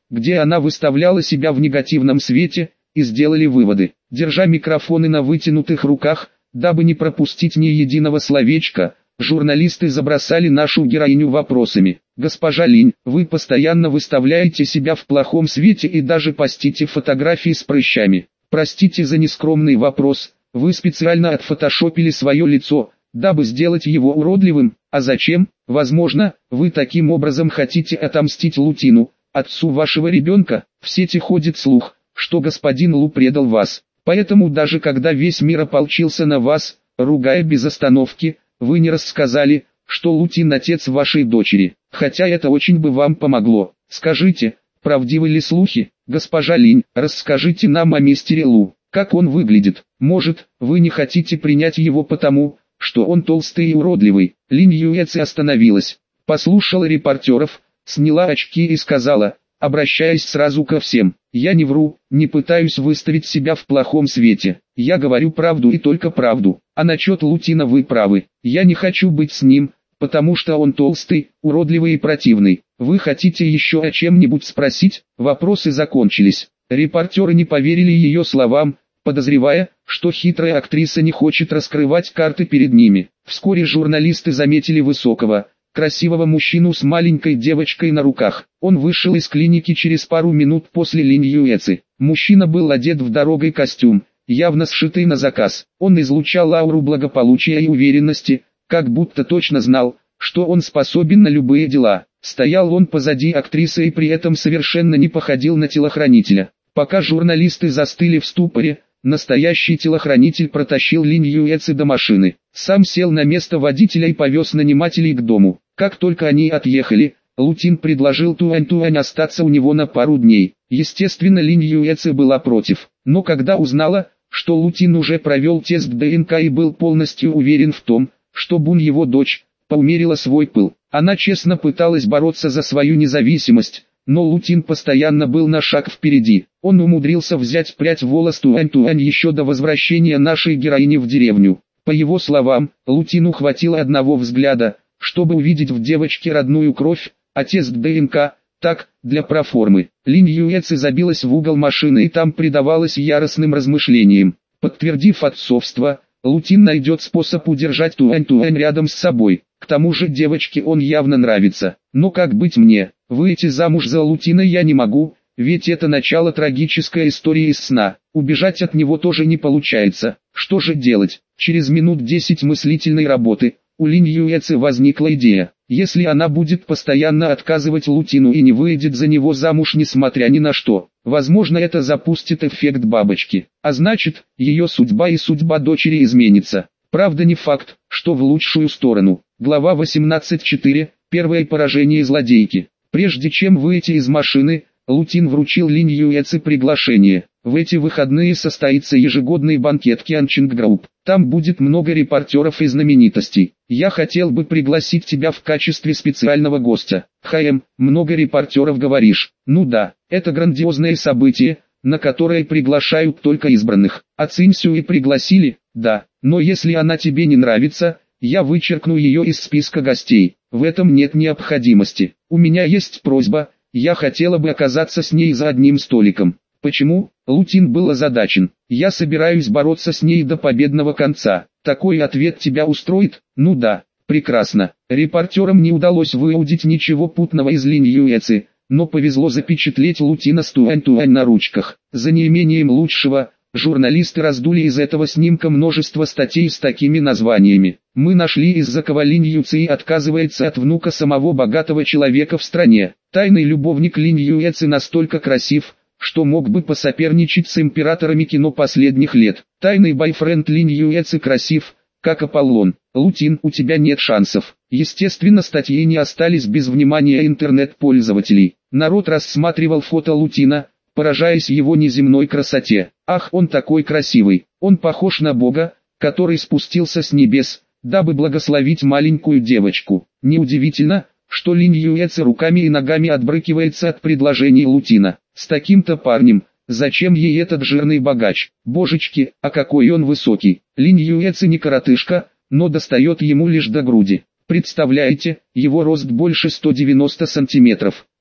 где она выставляла себя в негативном свете, и сделали выводы. Держа микрофоны на вытянутых руках, дабы не пропустить ни единого словечка, журналисты забросали нашу героиню вопросами. «Госпожа Линь, вы постоянно выставляете себя в плохом свете и даже постите фотографии с прыщами. Простите за нескромный вопрос, вы специально отфотошопили свое лицо, дабы сделать его уродливым, а зачем? Возможно, вы таким образом хотите отомстить Лутину, отцу вашего ребенка. В сети ходит слух, что господин Лу предал вас. Поэтому даже когда весь мир ополчился на вас, ругая без остановки, вы не рассказали, что Лутин отец вашей дочери, хотя это очень бы вам помогло. Скажите, правдивы ли слухи? Госпожа Линь, расскажите нам о мистере Лу, как он выглядит. Может, вы не хотите принять его потому, что он толстый и уродливый?» Линь Юэци остановилась, послушала репортеров, сняла очки и сказала, обращаясь сразу ко всем: «Я не вру, не пытаюсь выставить себя в плохом свете. Я говорю правду и только правду. А насчет Лутина вы правы. Я не хочу быть с ним, потому что он толстый, уродливый и противный. Вы хотите еще о чем-нибудь спросить?» Вопросы закончились. Репортеры не поверили ее словам, подозревая, что хитрая актриса не хочет раскрывать карты перед ними. Вскоре журналисты заметили высокого, красивого мужчину с маленькой девочкой на руках. Он вышел из клиники через пару минут после Линь Юэци. Мужчина был одет в дорогой костюм, явно сшитый на заказ. Он излучал ауру благополучия и уверенности, как будто точно знал, что он способен на любые дела. Стоял он позади актрисы и при этом совершенно не походил на телохранителя. Пока журналисты застыли в ступоре, настоящий телохранитель протащил Линь Юэци до машины. Сам сел на место водителя и повез нанимателей к дому. Как только они отъехали, Лутин предложил Туань остаться у него на пару дней. Естественно, Линь Юэци была против. Но когда узнала, что Лутин уже провел тест ДНК и был полностью уверен в том, что Бун его дочь, поумерила свой пыл. Она честно пыталась бороться за свою независимость, но Лутин постоянно был на шаг впереди. Он умудрился взять прядь волос Туань еще до возвращения нашей героини в деревню. По его словам, Лутину хватило одного взгляда, чтобы увидеть в девочке родную кровь, а тест ДНК, так, для проформы. Линь Юэци забилась в угол машины и там предавалась яростным размышлениям. Подтвердив отцовство, Лутин найдет способ удержать Туань рядом с собой. К тому же девочке он явно нравится. Но как быть мне? Выйти замуж за Лутина я не могу, ведь это начало трагической истории из сна. Убежать от него тоже не получается. Что же делать? Через минут 10 мыслительной работы у Линь Юэци возникла идея. Если она будет постоянно отказывать Лутину и не выйдет за него замуж несмотря ни на что, возможно, это запустит эффект бабочки. А значит, ее судьба и судьба дочери изменится. Правда, не факт, что в лучшую сторону. Глава 18.4. Первое поражение злодейки. Прежде чем выйти из машины, Лутин вручил Линь Юэци приглашение. В эти выходные состоится ежегодный банкет Кянчинг Групп. Там будет много репортеров и знаменитостей. Я хотел бы пригласить тебя в качестве специального гостя. Много репортеров говоришь. Ну да, это грандиозное событие, на которое приглашают только избранных. А Цинсю и пригласили, да, но если она тебе не нравится, я вычеркну ее из списка гостей. В этом нет необходимости. У меня есть просьба, я хотела бы оказаться с ней за одним столиком. Почему? Лутин был озадачен. Я собираюсь бороться с ней до победного конца. Такой ответ тебя устроит? Ну да, прекрасно. Репортерам не удалось выудить ничего путного из Линь Юэци, но повезло запечатлеть Лутина с Туань на ручках. За неимением лучшего, журналисты раздули из этого снимка множество статей с такими названиями. Мы нашли, из-за кого Линь Юэци отказывается от внука самого богатого человека в стране. Тайный любовник Линь Юэци настолько красив, что мог бы посоперничать с императорами кино последних лет. Тайный бойфренд Линь Юэци красив, как Аполлон. Лутин, у тебя нет шансов. Естественно, статьи не остались без внимания интернет-пользователей. Народ рассматривал фото Лутина, поражаясь его неземной красоте. Ах, он такой красивый. Он похож на Бога, который спустился с небес, дабы благословить маленькую девочку. Неудивительно, что Линь Юэци руками и ногами отбрыкивается от предложений Лутина. С таким-то парнем, зачем ей этот жирный богач? Божечки, а какой он высокий. Линь Юэци не коротышка, но достает ему лишь до груди. Представляете, его рост больше 190 сантиметров.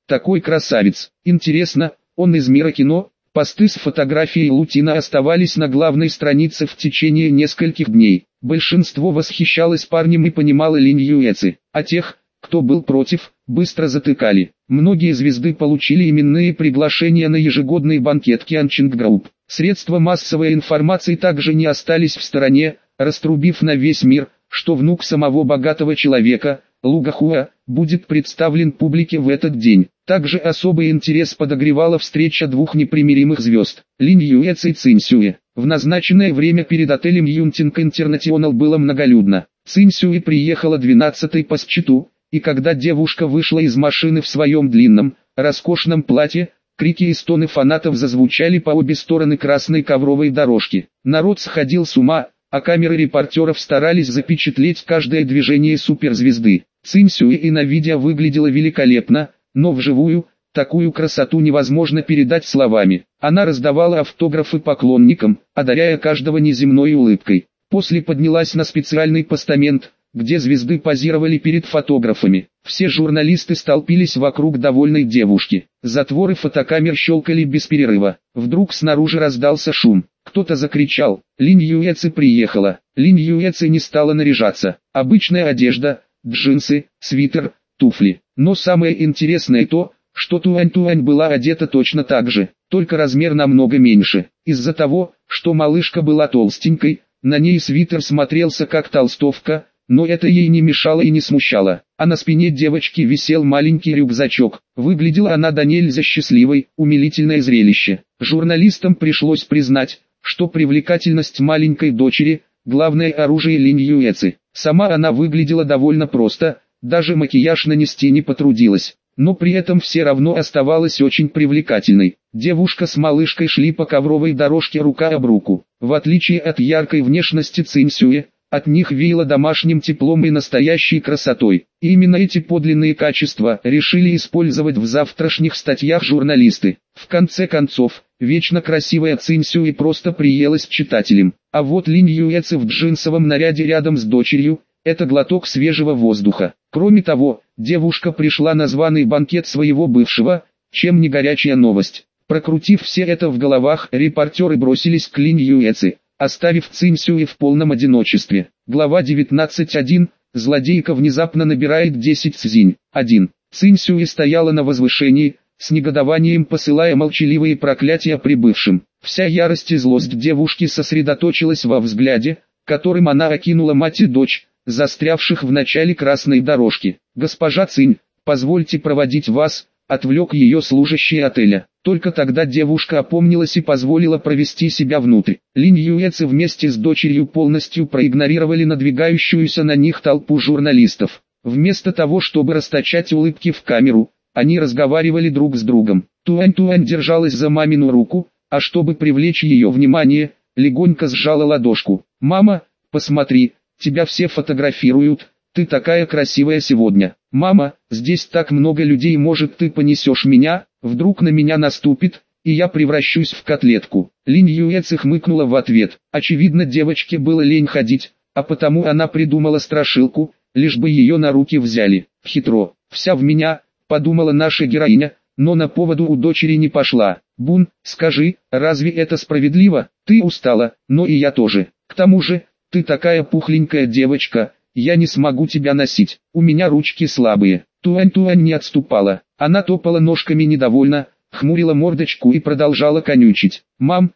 такой красавец. Интересно, он из мира кино? Посты с фотографией Лутина оставались на главной странице в течение нескольких дней. Большинство восхищалось парнем и понимало Линь Юэци, а тех, кто был против, быстро затыкали. Многие звезды получили именные приглашения на ежегодные банкетки Анчинг Групп. Средства массовой информации также не остались в стороне, раструбив на весь мир, что внук самого богатого человека, Лугахуа, будет представлен публике в этот день. Также особый интерес подогревала встреча двух непримиримых звезд, Линь Юэци и Цинь Сюэ. В назначенное время перед отелем Юнтинг Интернационал было многолюдно. Цинь Сюэ приехала 12-й по счету, и когда девушка вышла из машины в своем длинном, роскошном платье, крики и стоны фанатов зазвучали по обе стороны красной ковровой дорожки. Народ сходил с ума, а камеры репортеров старались запечатлеть каждое движение суперзвезды. Цинь Сюэ и на видео выглядела великолепно, но вживую, такую красоту невозможно передать словами. Она раздавала автографы поклонникам, одаряя каждого неземной улыбкой. После поднялась на специальный постамент, где звезды позировали перед фотографами. Все журналисты столпились вокруг довольной девушки. Затворы фотокамер щелкали без перерыва. Вдруг снаружи раздался шум. Кто-то закричал: «Линь Юэци приехала». Линь Юэци не стала наряжаться. Обычная одежда, джинсы, свитер, туфли. Но самое интересное то, что Туань была одета точно так же, только размер намного меньше. Из-за того, что малышка была толстенькой, на ней свитер смотрелся как толстовка, но это ей не мешало и не смущало. А на спине девочки висел маленький рюкзачок. Выглядела она до нельзя счастливой, умилительное зрелище. Журналистам пришлось признать, что привлекательность маленькой дочери – главное оружие Линь Юэци. Сама она выглядела довольно просто, даже макияж нанести не потрудилась, но при этом все равно оставалась очень привлекательной. Девушка с малышкой шли по ковровой дорожке рука об руку. В отличие от яркой внешности Цинь Сюэ, от них веяло домашним теплом и настоящей красотой. И именно эти подлинные качества решили использовать в завтрашних статьях журналисты. В конце концов, вечно красивая Цинь Сюэ просто приелась читателям. А вот Линь Юэци в джинсовом наряде рядом с дочерью – это глоток свежего воздуха. Кроме того, девушка пришла на званый банкет своего бывшего, чем не горячая новость. Прокрутив все это в головах, репортеры бросились к Линь Юэци, оставив Цинь Сюэ в полном одиночестве. Глава 19.1. Злодейка внезапно набирает 10 цзинь. 1. Цинь Сюэ стояла на возвышении, с негодованием посылая молчаливые проклятия прибывшим. Вся ярость и злость девушки сосредоточилась во взгляде, которым она окинула мать и дочь, застрявших в начале красной дорожки. «Госпожа Цинь, позвольте проводить вас», — отвлек ее служащий отеля. Только тогда девушка опомнилась и позволила провести себя внутрь. Линь Юэци вместе с дочерью полностью проигнорировали надвигающуюся на них толпу журналистов. Вместо того, чтобы расточать улыбки в камеру, они разговаривали друг с другом. Туань держалась за мамину руку, а чтобы привлечь ее внимание, легонько сжала ладошку. «Мама, посмотри, тебя все фотографируют, ты такая красивая сегодня. Мама, здесь так много людей, может ты понесешь меня, вдруг на меня наступит, и я превращусь в котлетку». Линь Юэци хмыкнула в ответ. Очевидно, девочке было лень ходить, а потому она придумала страшилку, лишь бы ее на руки взяли. Хитро, вся в меня, подумала наша героиня, но на поводу у дочери не пошла. «Бун, скажи, разве это справедливо? Ты устала, но и я тоже. К тому же, ты такая пухленькая девочка, я не смогу тебя носить, у меня ручки слабые». Туань не отступала, она топала ножками недовольно, хмурила мордочку и продолжала конючить.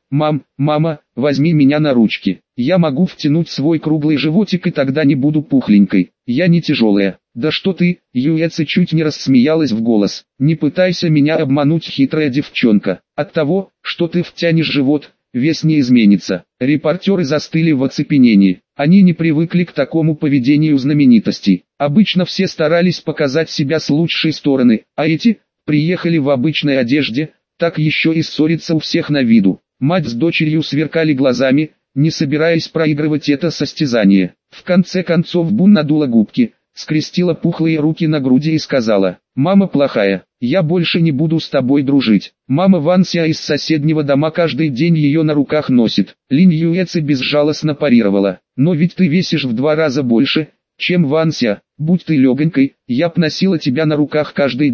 Мама, возьми меня на ручки, я могу втянуть свой круглый животик и тогда не буду пухленькой, я не тяжелая». «Да что ты», Юэци чуть не рассмеялась в голос, «не пытайся меня обмануть, хитрая девчонка, от того, что ты втянешь живот, вес не изменится». Репортеры застыли в оцепенении, они не привыкли к такому поведению знаменитостей. Обычно все старались показать себя с лучшей стороны, а эти приехали в обычной одежде, так еще и ссориться у всех на виду. Мать с дочерью сверкали глазами, не собираясь проигрывать это состязание. В конце концов Бун надула губки, скрестила пухлые руки на груди и сказала: «Мама плохая, я больше не буду с тобой дружить». Мама Ванся из соседнего дома каждый день ее на руках носит. Линь Юэци безжалостно парировала: «Но ведь ты весишь в 2 раза больше, чем Ванся, будь ты легонькой, я б носила тебя на руках каждый день».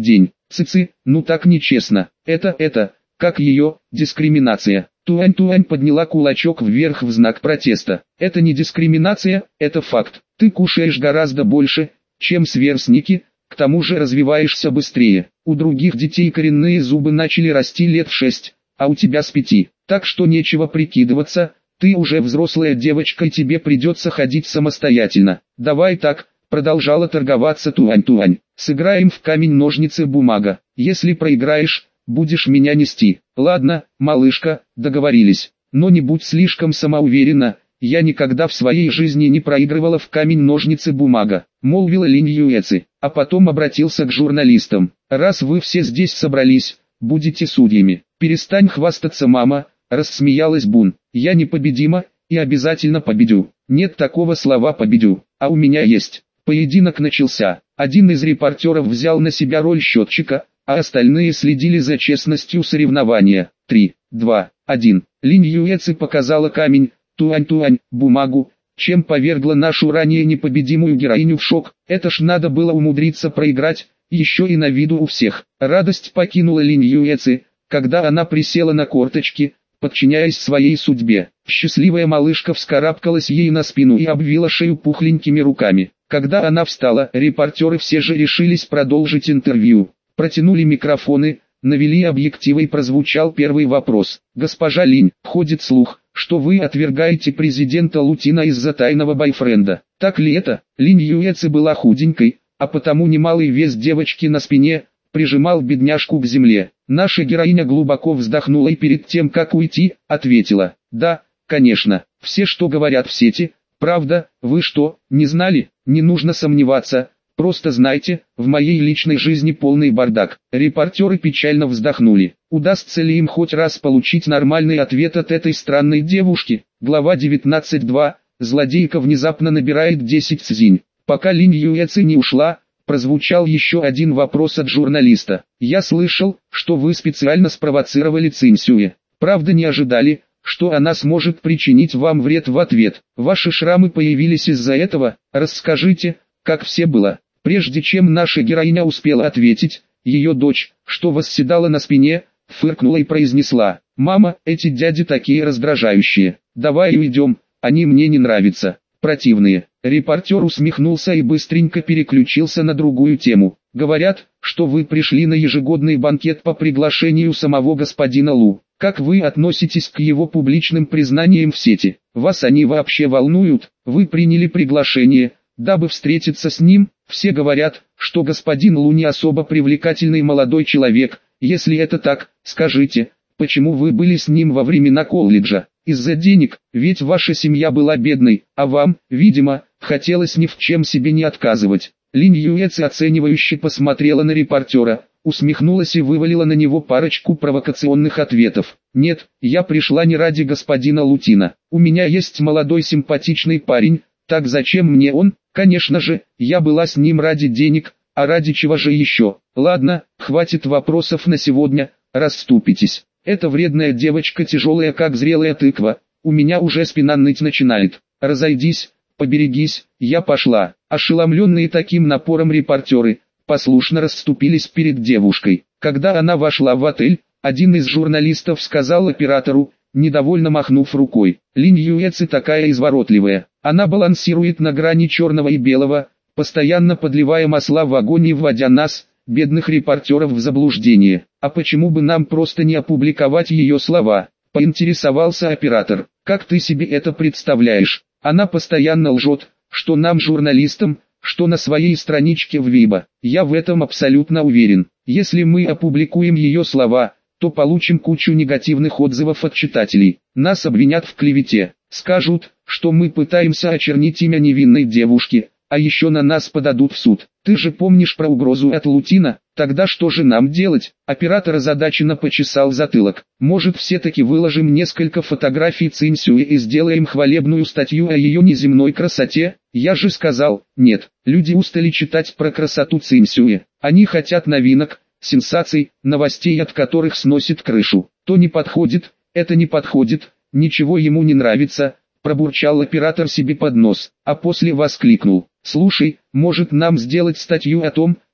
Цици, ну так нечестно. Это, как ее, дискриминация. Туань подняла кулачок вверх в знак протеста. Это не дискриминация, это факт. Ты кушаешь гораздо больше, чем сверстники, к тому же развиваешься быстрее. У других детей коренные зубы начали расти лет в 6, а у тебя с 5. Так что нечего прикидываться, ты уже взрослая девочка и тебе придется ходить самостоятельно. Давай так, продолжала торговаться Туань. Сыграем в камень-ножницы-бумага. Если проиграешь, будешь меня нести. Ладно, малышка, договорились. Но не будь слишком самоуверена, я никогда в своей жизни не проигрывала в камень-ножницы-бумага, молвила Линь Юэци, а потом обратился к журналистам. Раз вы все здесь собрались, будете судьями. Перестань хвастаться, мама, рассмеялась Бун. Я непобедима, и обязательно победю. Нет такого слова победю, а у меня есть. Поединок начался. Один из репортеров взял на себя роль счетчика, а остальные следили за честностью соревнования. 3, 2, 1. Линь Юэци показала камень, Туань, бумагу, чем повергла нашу ранее непобедимую героиню в шок. Это ж надо было умудриться проиграть, еще и на виду у всех. Радость покинула Линь Юэци, когда она присела на корточки, подчиняясь своей судьбе. Счастливая малышка вскарабкалась ей на спину и обвила шею пухленькими руками. Когда она встала, репортеры все же решились продолжить интервью. Протянули микрофоны, навели объективы и прозвучал первый вопрос. «Госпожа Линь, ходит слух, что вы отвергаете президента Лутина из-за тайного бойфренда. Так ли это?» Линь Юэци была худенькой, а потому немалый вес девочки на спине прижимал бедняжку к земле. Наша героиня глубоко вздохнула и перед тем как уйти, ответила: «Да, конечно, все что говорят в сети, правда, вы что, не знали? Не нужно сомневаться, просто знайте, в моей личной жизни полный бардак». Репортеры печально вздохнули. Удастся ли им хоть раз получить нормальный ответ от этой странной девушки? Глава 19.2. Злодейка внезапно набирает 10 цзинь. Пока Линь Юэци не ушла, прозвучал еще один вопрос от журналиста. «Я слышал, что вы специально спровоцировали Цинсюэ. Правда не ожидали, что она сможет причинить вам вред?» в ответ. «Ваши шрамы появились из-за этого? Расскажите, как все было?» Прежде чем наша героиня успела ответить, ее дочь, что восседала на спине, фыркнула и произнесла: «Мама, эти дяди такие раздражающие. Давай уйдем, они мне не нравятся. Противные». Репортер усмехнулся и быстренько переключился на другую тему. «Говорят, что вы пришли на ежегодный банкет по приглашению самого господина Лу. Как вы относитесь к его публичным признаниям в сети? Вас они вообще волнуют? Вы приняли приглашение, дабы встретиться с ним? Все говорят, что господин Лу не особо привлекательный молодой человек. Если это так, скажите, почему вы были с ним во времена колледжа? Из-за денег, ведь ваша семья была бедной, а вам, видимо, хотелось ни в чем себе не отказывать». Линь Юэци оценивающе посмотрела на репортера, усмехнулась и вывалила на него парочку провокационных ответов. «Нет, я пришла не ради господина Лутина. У меня есть молодой симпатичный парень, так зачем мне он? Конечно же, я была с ним ради денег, а ради чего же еще? Ладно, хватит вопросов на сегодня, расступитесь. Эта вредная девочка тяжелая как зрелая тыква, у меня уже спина ныть начинает. Разойдись, поберегись, я пошла». Ошеломленные таким напором репортеры послушно расступились перед девушкой. Когда она вошла в отель, один из журналистов сказал оператору, недовольно махнув рукой: «Линь Юэци такая изворотливая. Она балансирует на грани черного и белого, постоянно подливая масла в огонь и вводя нас, бедных репортеров, в заблуждение. А почему бы нам просто не опубликовать ее слова?» Поинтересовался оператор. «Как ты себе это представляешь? Она постоянно лжет, что нам, журналистам, что на своей страничке в Weibo. Я в этом абсолютно уверен. Если мы опубликуем ее слова, то получим кучу негативных отзывов от читателей. Нас обвинят в клевете, скажут, что мы пытаемся очернить имя невинной девушки, а еще на нас подадут в суд. Ты же помнишь про угрозу от Лутина? Тогда что же нам делать?» Оператор озадаченно почесал затылок. «Может, все-таки выложим несколько фотографий Цинсюэ и сделаем хвалебную статью о ее неземной красоте? Я же сказал, нет, люди устали читать про красоту Цинсюэ. Они хотят новинок, сенсаций, новостей, от которых сносит крышу. То не подходит, это не подходит, ничего ему не нравится», пробурчал оператор себе под нос, а после воскликнул: «Слушай, может нам сделать статью о том,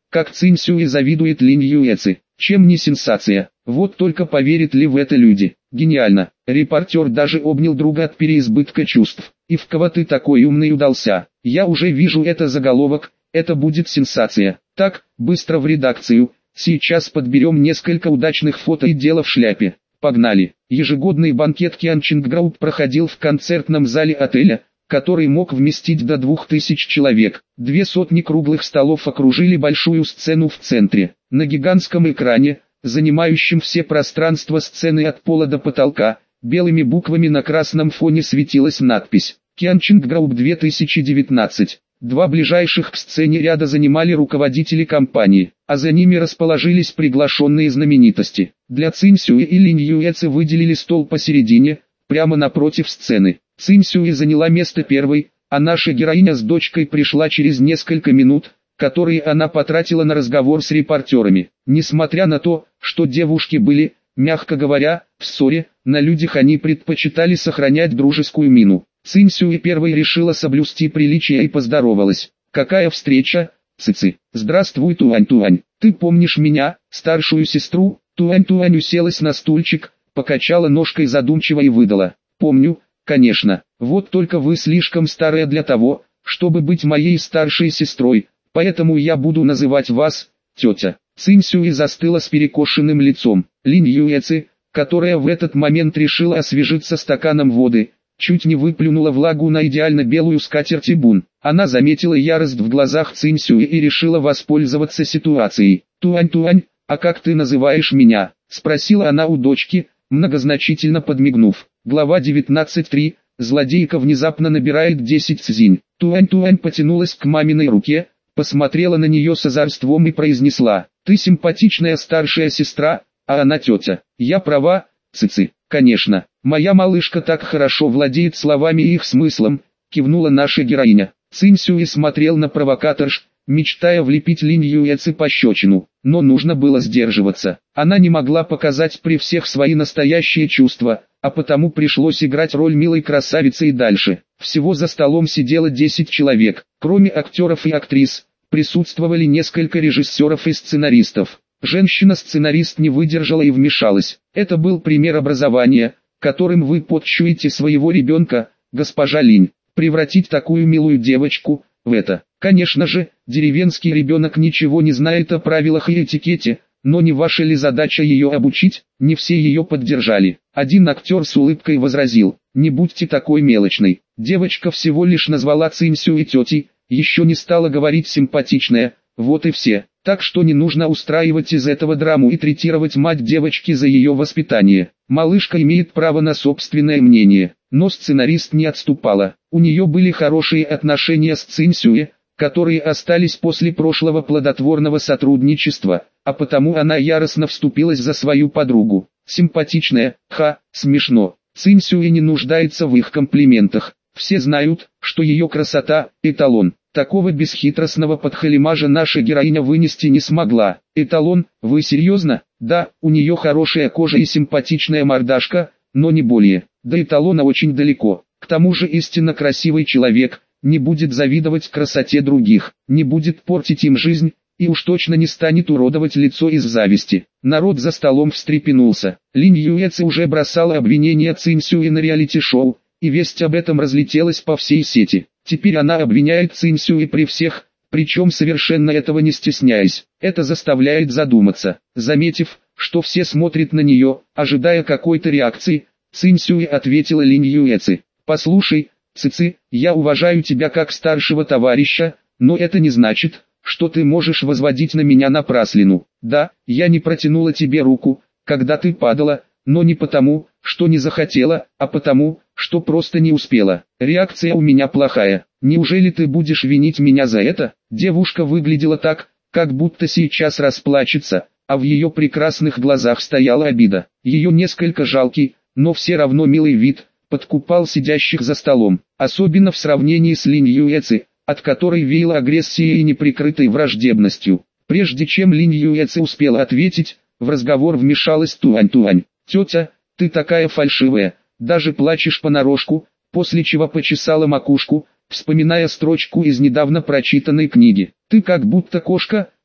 как Цинь Сюэ завидует Линь Юэци. Чем не сенсация? Вот только поверят ли в это люди? Гениально. Репортер даже обнял друга от переизбытка чувств. И в кого ты такой умный удался? Я уже вижу это заголовок, это будет сенсация. Так, быстро в редакцию. Сейчас подберем несколько удачных фото и дело в шляпе. Погнали. Ежегодный банкет Кянчинг Грауп проходил в концертном зале отеля, который мог вместить до 2000 человек. 200 круглых столов окружили большую сцену в центре. На гигантском экране, занимающем все пространство сцены от пола до потолка, белыми буквами на красном фоне светилась надпись «Кянчинг Грауп 2019». Два ближайших к сцене ряда занимали руководители компании, а за ними расположились приглашенные знаменитости. Для Цинь Сюэ и Линь Юэци выделили стол посередине, прямо напротив сцены. Цинь Сюэ заняла место первой, а наша героиня с дочкой пришла через несколько минут, которые она потратила на разговор с репортерами. Несмотря на то, что девушки были, мягко говоря, в ссоре, на людях они предпочитали сохранять дружескую мину. Цинь Сюэ первой решила соблюсти приличие и поздоровалась. «Какая встреча, Цици?» «Здравствуй, Туань-Туань. Ты помнишь меня, старшую сестру?» Туань-Туань уселась на стульчик, покачала ножкой задумчиво и выдала: «Помню, конечно. Вот только вы слишком старая для того, чтобы быть моей старшей сестрой, поэтому я буду называть вас тетя». Цинь Сюэ застыла с перекошенным лицом. Линь Юэци, которая в этот момент решила освежиться стаканом воды, чуть не выплюнула влагу на идеально белую скатерть бун. Она заметила ярость в глазах Цинь Сюэ и решила воспользоваться ситуацией. «Туань-Туань, а как ты называешь меня?» — спросила она у дочки, многозначительно подмигнув. Глава 19.3. Злодейка внезапно набирает 10 цзинь. Туань-Туань потянулась к маминой руке, посмотрела на нее с озорством и произнесла: «Ты симпатичная старшая сестра, а она тетя. Я права, Цици?» «Конечно, моя малышка так хорошо владеет словами и их смыслом», — кивнула наша героиня. Цинь Сюэ смотрел на провокаторш, мечтая влепить Линь Юэци пощечину, но нужно было сдерживаться. Она не могла показать при всех свои настоящие чувства, а потому пришлось играть роль милой красавицы и дальше. Всего за столом сидело 10 человек, кроме актеров и актрис, присутствовали несколько режиссеров и сценаристов. Женщина-сценарист не выдержала и вмешалась. «Это был пример образования, которым вы подчуете своего ребенка, госпожа Линь. Превратить такую милую девочку в это». Конечно же, деревенский ребенок ничего не знает о правилах и этикете, но не ваша ли задача ее обучить? Не все ее поддержали. Один актер с улыбкой возразил: «Не будьте такой мелочной. Девочка всего лишь назвала Цинь Сюэ тетей, еще не стала говорить симпатичная, вот и все. Так что не нужно устраивать из этого драму и третировать мать девочки за ее воспитание. Малышка имеет право на собственное мнение». Но сценарист не отступала. У нее были хорошие отношения с Цинь Сюэ, которые остались после прошлого плодотворного сотрудничества, а потому она яростно вступилась за свою подругу. Симпатичная, смешно. Цинь Сюэ не нуждается в их комплиментах. Все знают, что ее красота – эталон. Такого бесхитростного подхалимажа наша героиня вынести не смогла. «Эталон, вы серьезно?» «Да, у нее хорошая кожа и симпатичная мордашка, но не более. До эталона очень далеко. К тому же истинно красивый человек не будет завидовать красоте других, не будет портить им жизнь, и уж точно не станет уродовать лицо из зависти». Народ за столом встрепенулся. Линь Юэци уже бросала обвинения Цинь Сюэ на реалити-шоу, и весть об этом разлетелась по всей сети. Теперь она обвиняет Цинь Сюэ при всех, причем совершенно этого не стесняясь. Это заставляет задуматься. Заметив, что все смотрят на нее, ожидая какой-то реакции, Цинь Сюэ ответила Линь Юэци: «Послушай, Цици, я уважаю тебя как старшего товарища, но это не значит, что ты можешь возводить на меня напраслину. Да, я не протянула тебе руку, когда ты падала, но не потому, что не захотела, а потому, что просто не успела. Реакция у меня плохая. Неужели ты будешь винить меня за это?» Девушка выглядела так, как будто сейчас расплачется, а в ее прекрасных глазах стояла обида. Ее несколько жалкий, но все равно милый вид подкупал сидящих за столом, особенно в сравнении с Линь Юэци, от которой веяло агрессией и неприкрытой враждебностью. Прежде чем Линь Юэци успела ответить, в разговор вмешалась Туань-Туань. «Тетя, ты такая фальшивая, даже плачешь понарошку», после чего почесала макушку, вспоминая строчку из недавно прочитанной книги. «Ты как будто кошка,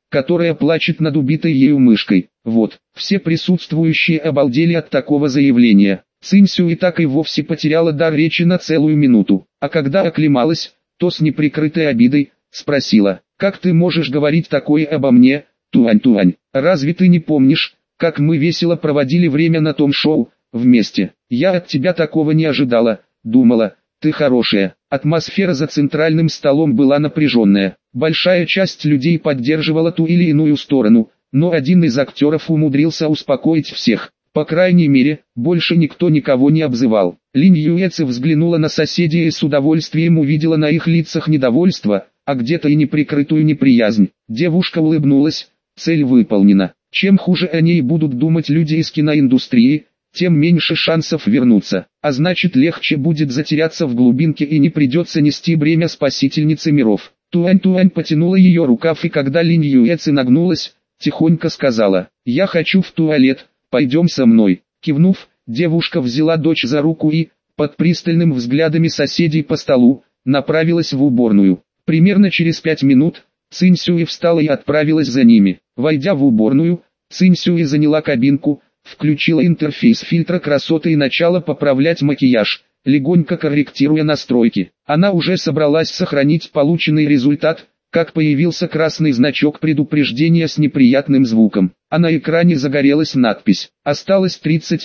которая плачет над убитой ею мышкой. Вот, все присутствующие обалдели от такого заявления. Цинь Сюй так и вовсе потеряла дар речи на целую минуту, а когда оклемалась, то с неприкрытой обидой спросила: «Как ты можешь говорить такое обо мне, Туань-Туань? Разве ты не помнишь, как мы весело проводили время на том шоу, вместе? Я от тебя такого не ожидала, думала, ты хорошая». Атмосфера за центральным столом была напряженная. Большая часть людей поддерживала ту или иную сторону, но один из актеров умудрился успокоить всех. По крайней мере, больше никто никого не обзывал. Линь Юэци взглянула на соседей и с удовольствием увидела на их лицах недовольство, а где-то и неприкрытую неприязнь. Девушка улыбнулась, цель выполнена. Чем хуже о ней будут думать люди из киноиндустрии, тем меньше шансов вернуться, а значит легче будет затеряться в глубинке и не придется нести бремя спасительницы миров. Туань-Туань потянула ее рукав, и когда Линь Юэци нагнулась, тихонько сказала: «Я хочу в туалет, пойдем со мной». Кивнув, девушка взяла дочь за руку и, под пристальным взглядами соседей по столу, направилась в уборную. Примерно через 5 минут, Цинь Сюй встала и отправилась за ними. Войдя в уборную, Цинь Сюй заняла кабинку, включила интерфейс фильтра красоты и начала поправлять макияж, легонько корректируя настройки. Она уже собралась сохранить полученный результат, как появился красный значок предупреждения с неприятным звуком, а на экране загорелась надпись: «Осталось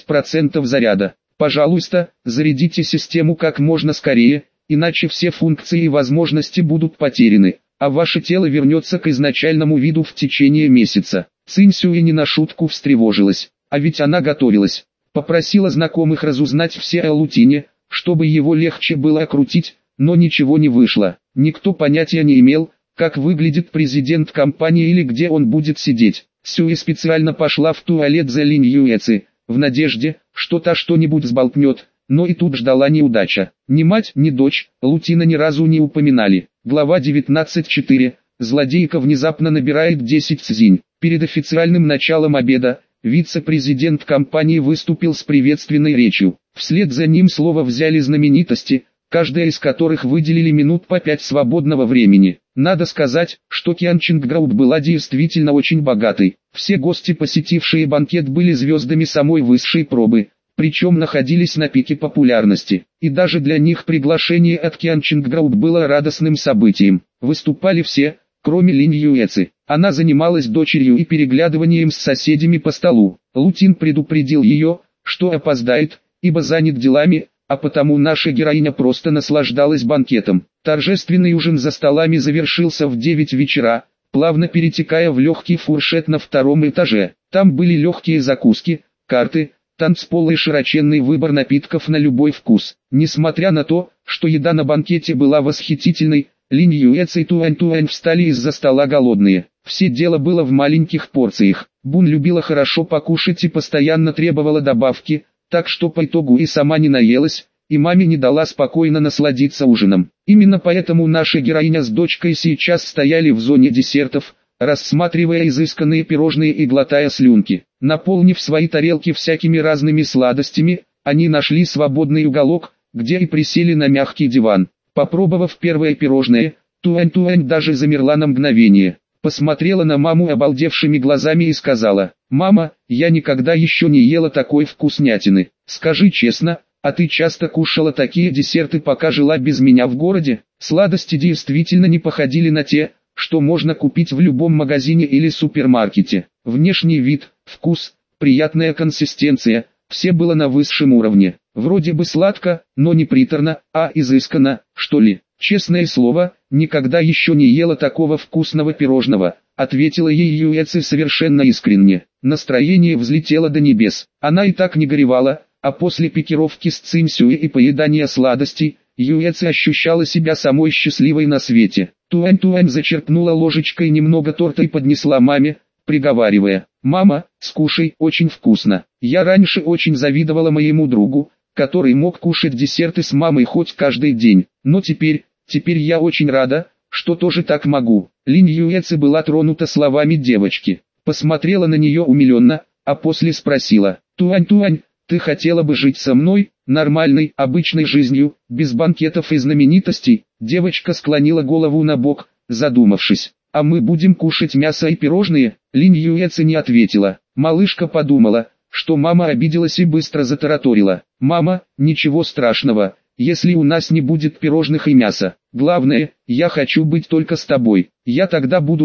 30% заряда. Пожалуйста, зарядите систему как можно скорее, иначе все функции и возможности будут потеряны, а ваше тело вернется к изначальному виду в течение месяца». Цинь Сюй не на шутку встревожилась, а ведь она готовилась. Попросила знакомых разузнать все о Лутине, чтобы его легче было окрутить, но ничего не вышло. Никто понятия не имел, как выглядит президент компании или где он будет сидеть. Сюй специально пошла в туалет за Линь Юэци, в надежде, что та что-нибудь сболтнет, но и тут ждала неудача. Ни мать, ни дочь Лутина ни разу не упоминали. Глава 19.4. Злодейка внезапно набирает 10 цзинь. Перед официальным началом обеда, вице-президент компании выступил с приветственной речью. Вслед за ним слово взяли знаменитости, каждая из которых выделили минут по 5 свободного времени. Надо сказать, что Кянчинг Грауд была действительно очень богатой. Все гости, посетившие банкет, были звездами самой высшей пробы, причем находились на пике популярности. И даже для них приглашение от Кянчинг Грауд было радостным событием. Выступали все, кроме Линь Юэци. Она занималась дочерью и переглядыванием с соседями по столу. Лутин предупредил ее, что опоздает, ибо занят делами, а потому наша героиня просто наслаждалась банкетом. Торжественный ужин за столами завершился в 9 вечера, плавно перетекая в легкий фуршет на 2-м этаже. Там были легкие закуски, карты, танцпол и широченный выбор напитков на любой вкус. Несмотря на то, что еда на банкете была восхитительной, Линь Юэци и Туань-Туань встали из-за стола голодные. Все дело было в маленьких порциях. Бун любила хорошо покушать и постоянно требовала добавки, так что по итогу и сама не наелась, и маме не дала спокойно насладиться ужином. Именно поэтому наша героиня с дочкой сейчас стояли в зоне десертов, рассматривая изысканные пирожные и глотая слюнки. Наполнив свои тарелки всякими разными сладостями, они нашли свободный уголок, где и присели на мягкий диван. Попробовав первое пирожное, Туань-Туань даже замерла на мгновение. Посмотрела на маму обалдевшими глазами и сказала: «Мама, я никогда еще не ела такой вкуснятины. Скажи честно, а ты часто кушала такие десерты, пока жила без меня в городе?» Сладости действительно не походили на те, что можно купить в любом магазине или супермаркете. Внешний вид, вкус, приятная консистенция – все было на высшем уровне. Вроде бы сладко, но не приторно, а изысканно, что ли. «Честное слово, никогда еще не ела такого вкусного пирожного», ответила ей Юэци совершенно искренне. Настроение взлетело до небес. Она и так не горевала, а после пикировки с Цинь Сюй и поедания сладостей, Юэци ощущала себя самой счастливой на свете. Туань-Туань зачерпнула ложечкой немного торта и поднесла маме, приговаривая: «Мама, скушай, очень вкусно. Я раньше очень завидовала моему другу, который мог кушать десерты с мамой хоть каждый день, но теперь я очень рада, что тоже так могу». Линь Юэци была тронута словами девочки, посмотрела на нее умиленно, а после спросила: «Туань-Туань, ты хотела бы жить со мной, нормальной, обычной жизнью, без банкетов и знаменитостей?» Девочка склонила голову на бок, задумавшись. А мы будем кушать мясо и пирожные? Линь Юэци не ответила. Малышка подумала, что мама обиделась и быстро затараторила. Мама, ничего страшного, если у нас не будет пирожных и мяса. Главное, я хочу быть только с тобой. Я тогда буду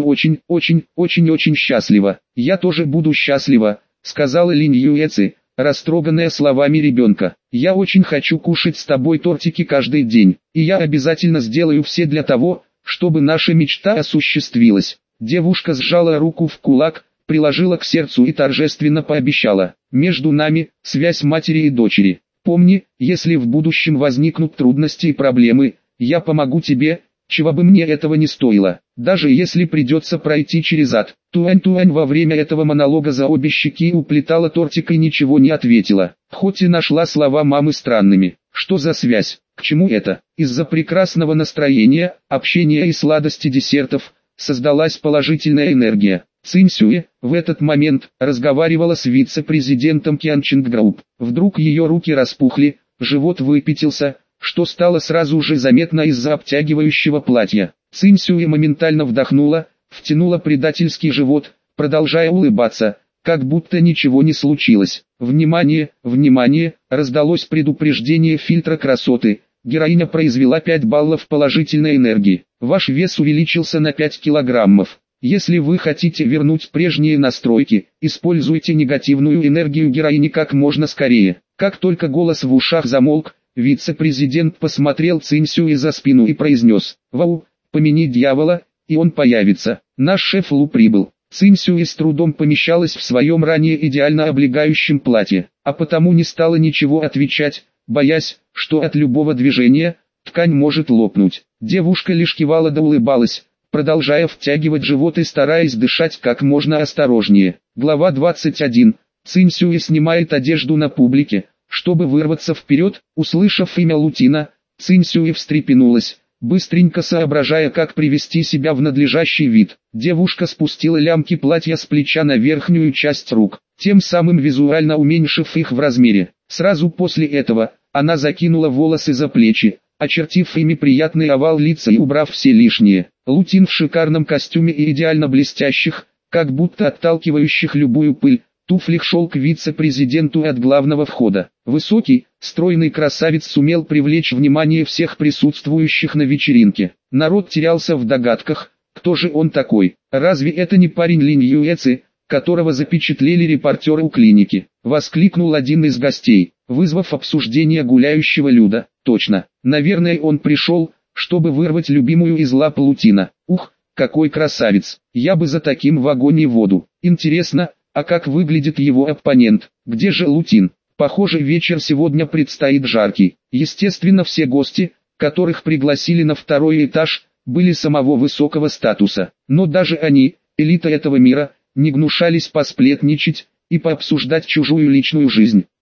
очень счастлива. Я тоже буду счастлива, сказала Линь Юэци, растроганная словами ребенка. Я очень хочу кушать с тобой тортики каждый день, и я обязательно сделаю все для того, чтобы наша мечта осуществилась. Девушка сжала руку в кулак, приложила к сердцу и торжественно пообещала: между нами связь матери и дочери. Помни, если в будущем возникнут трудности и проблемы, я помогу тебе, чего бы мне этого не стоило, даже если придется пройти через ад. Туань во время этого монолога за обе щеки уплетала тортик и ничего не ответила, хоть и нашла слова мамы странными. Что за связь? К чему это? Из-за прекрасного настроения, общения и сладости десертов создалась положительная энергия. Цинь Сюэ в этот момент разговаривала с вице-президентом Кянчинг Групп. Вдруг ее руки распухли, живот выпятился, что стало сразу же заметно из-за обтягивающего платья. Цинь Сюэ моментально вдохнула, втянула предательский живот, продолжая улыбаться, как будто ничего не случилось. Внимание, внимание, раздалось предупреждение фильтра красоты. Героиня произвела 5 баллов положительной энергии. Ваш вес увеличился на 5 килограммов. Если вы хотите вернуть прежние настройки, используйте негативную энергию героини как можно скорее. Как только голос в ушах замолк, вице-президент посмотрел Цинь Сюэ за спину и произнес: «Вау, помяни дьявола, и он появится. Наш шеф Лу прибыл». Цинь Сюэ с трудом помещалась в своем ранее идеально облегающем платье, а потому не стала ничего отвечать, боясь, что от любого движения ткань может лопнуть. Девушка лишь кивала да улыбалась, продолжая втягивать живот и стараясь дышать как можно осторожнее. Глава 21. Цинь Сюэ снимает одежду на публике, чтобы вырваться вперед. Услышав имя Лутина, Цинь Сюэ встрепенулась, быстренько соображая, как привести себя в надлежащий вид. Девушка спустила лямки платья с плеча на верхнюю часть рук, тем самым визуально уменьшив их в размере. Сразу после этого, она закинула волосы за плечи, очертив ими приятный овал лица и убрав все лишнее. Лутин в шикарном костюме и идеально блестящих, как будто отталкивающих любую пыль, туфлях шел к вице-президенту от главного входа. Высокий, стройный красавец сумел привлечь внимание всех присутствующих на вечеринке. Народ терялся в догадках, кто же он такой. Разве это не парень Линь Юэци, которого запечатлели репортеры у клиники? Воскликнул один из гостей, вызвав обсуждение гуляющего люда. Точно, наверное, он пришел, чтобы вырвать любимую из лап Лутина. Ух, какой красавец, я бы за таким в огонь и воду. Интересно, а как выглядит его оппонент? Где же Лутин? Похоже, вечер сегодня предстоит жаркий. Естественно, все гости, которых пригласили на второй этаж, были самого высокого статуса. Но даже они, элита этого мира, не гнушались посплетничать и пообсуждать чужую личную жизнь.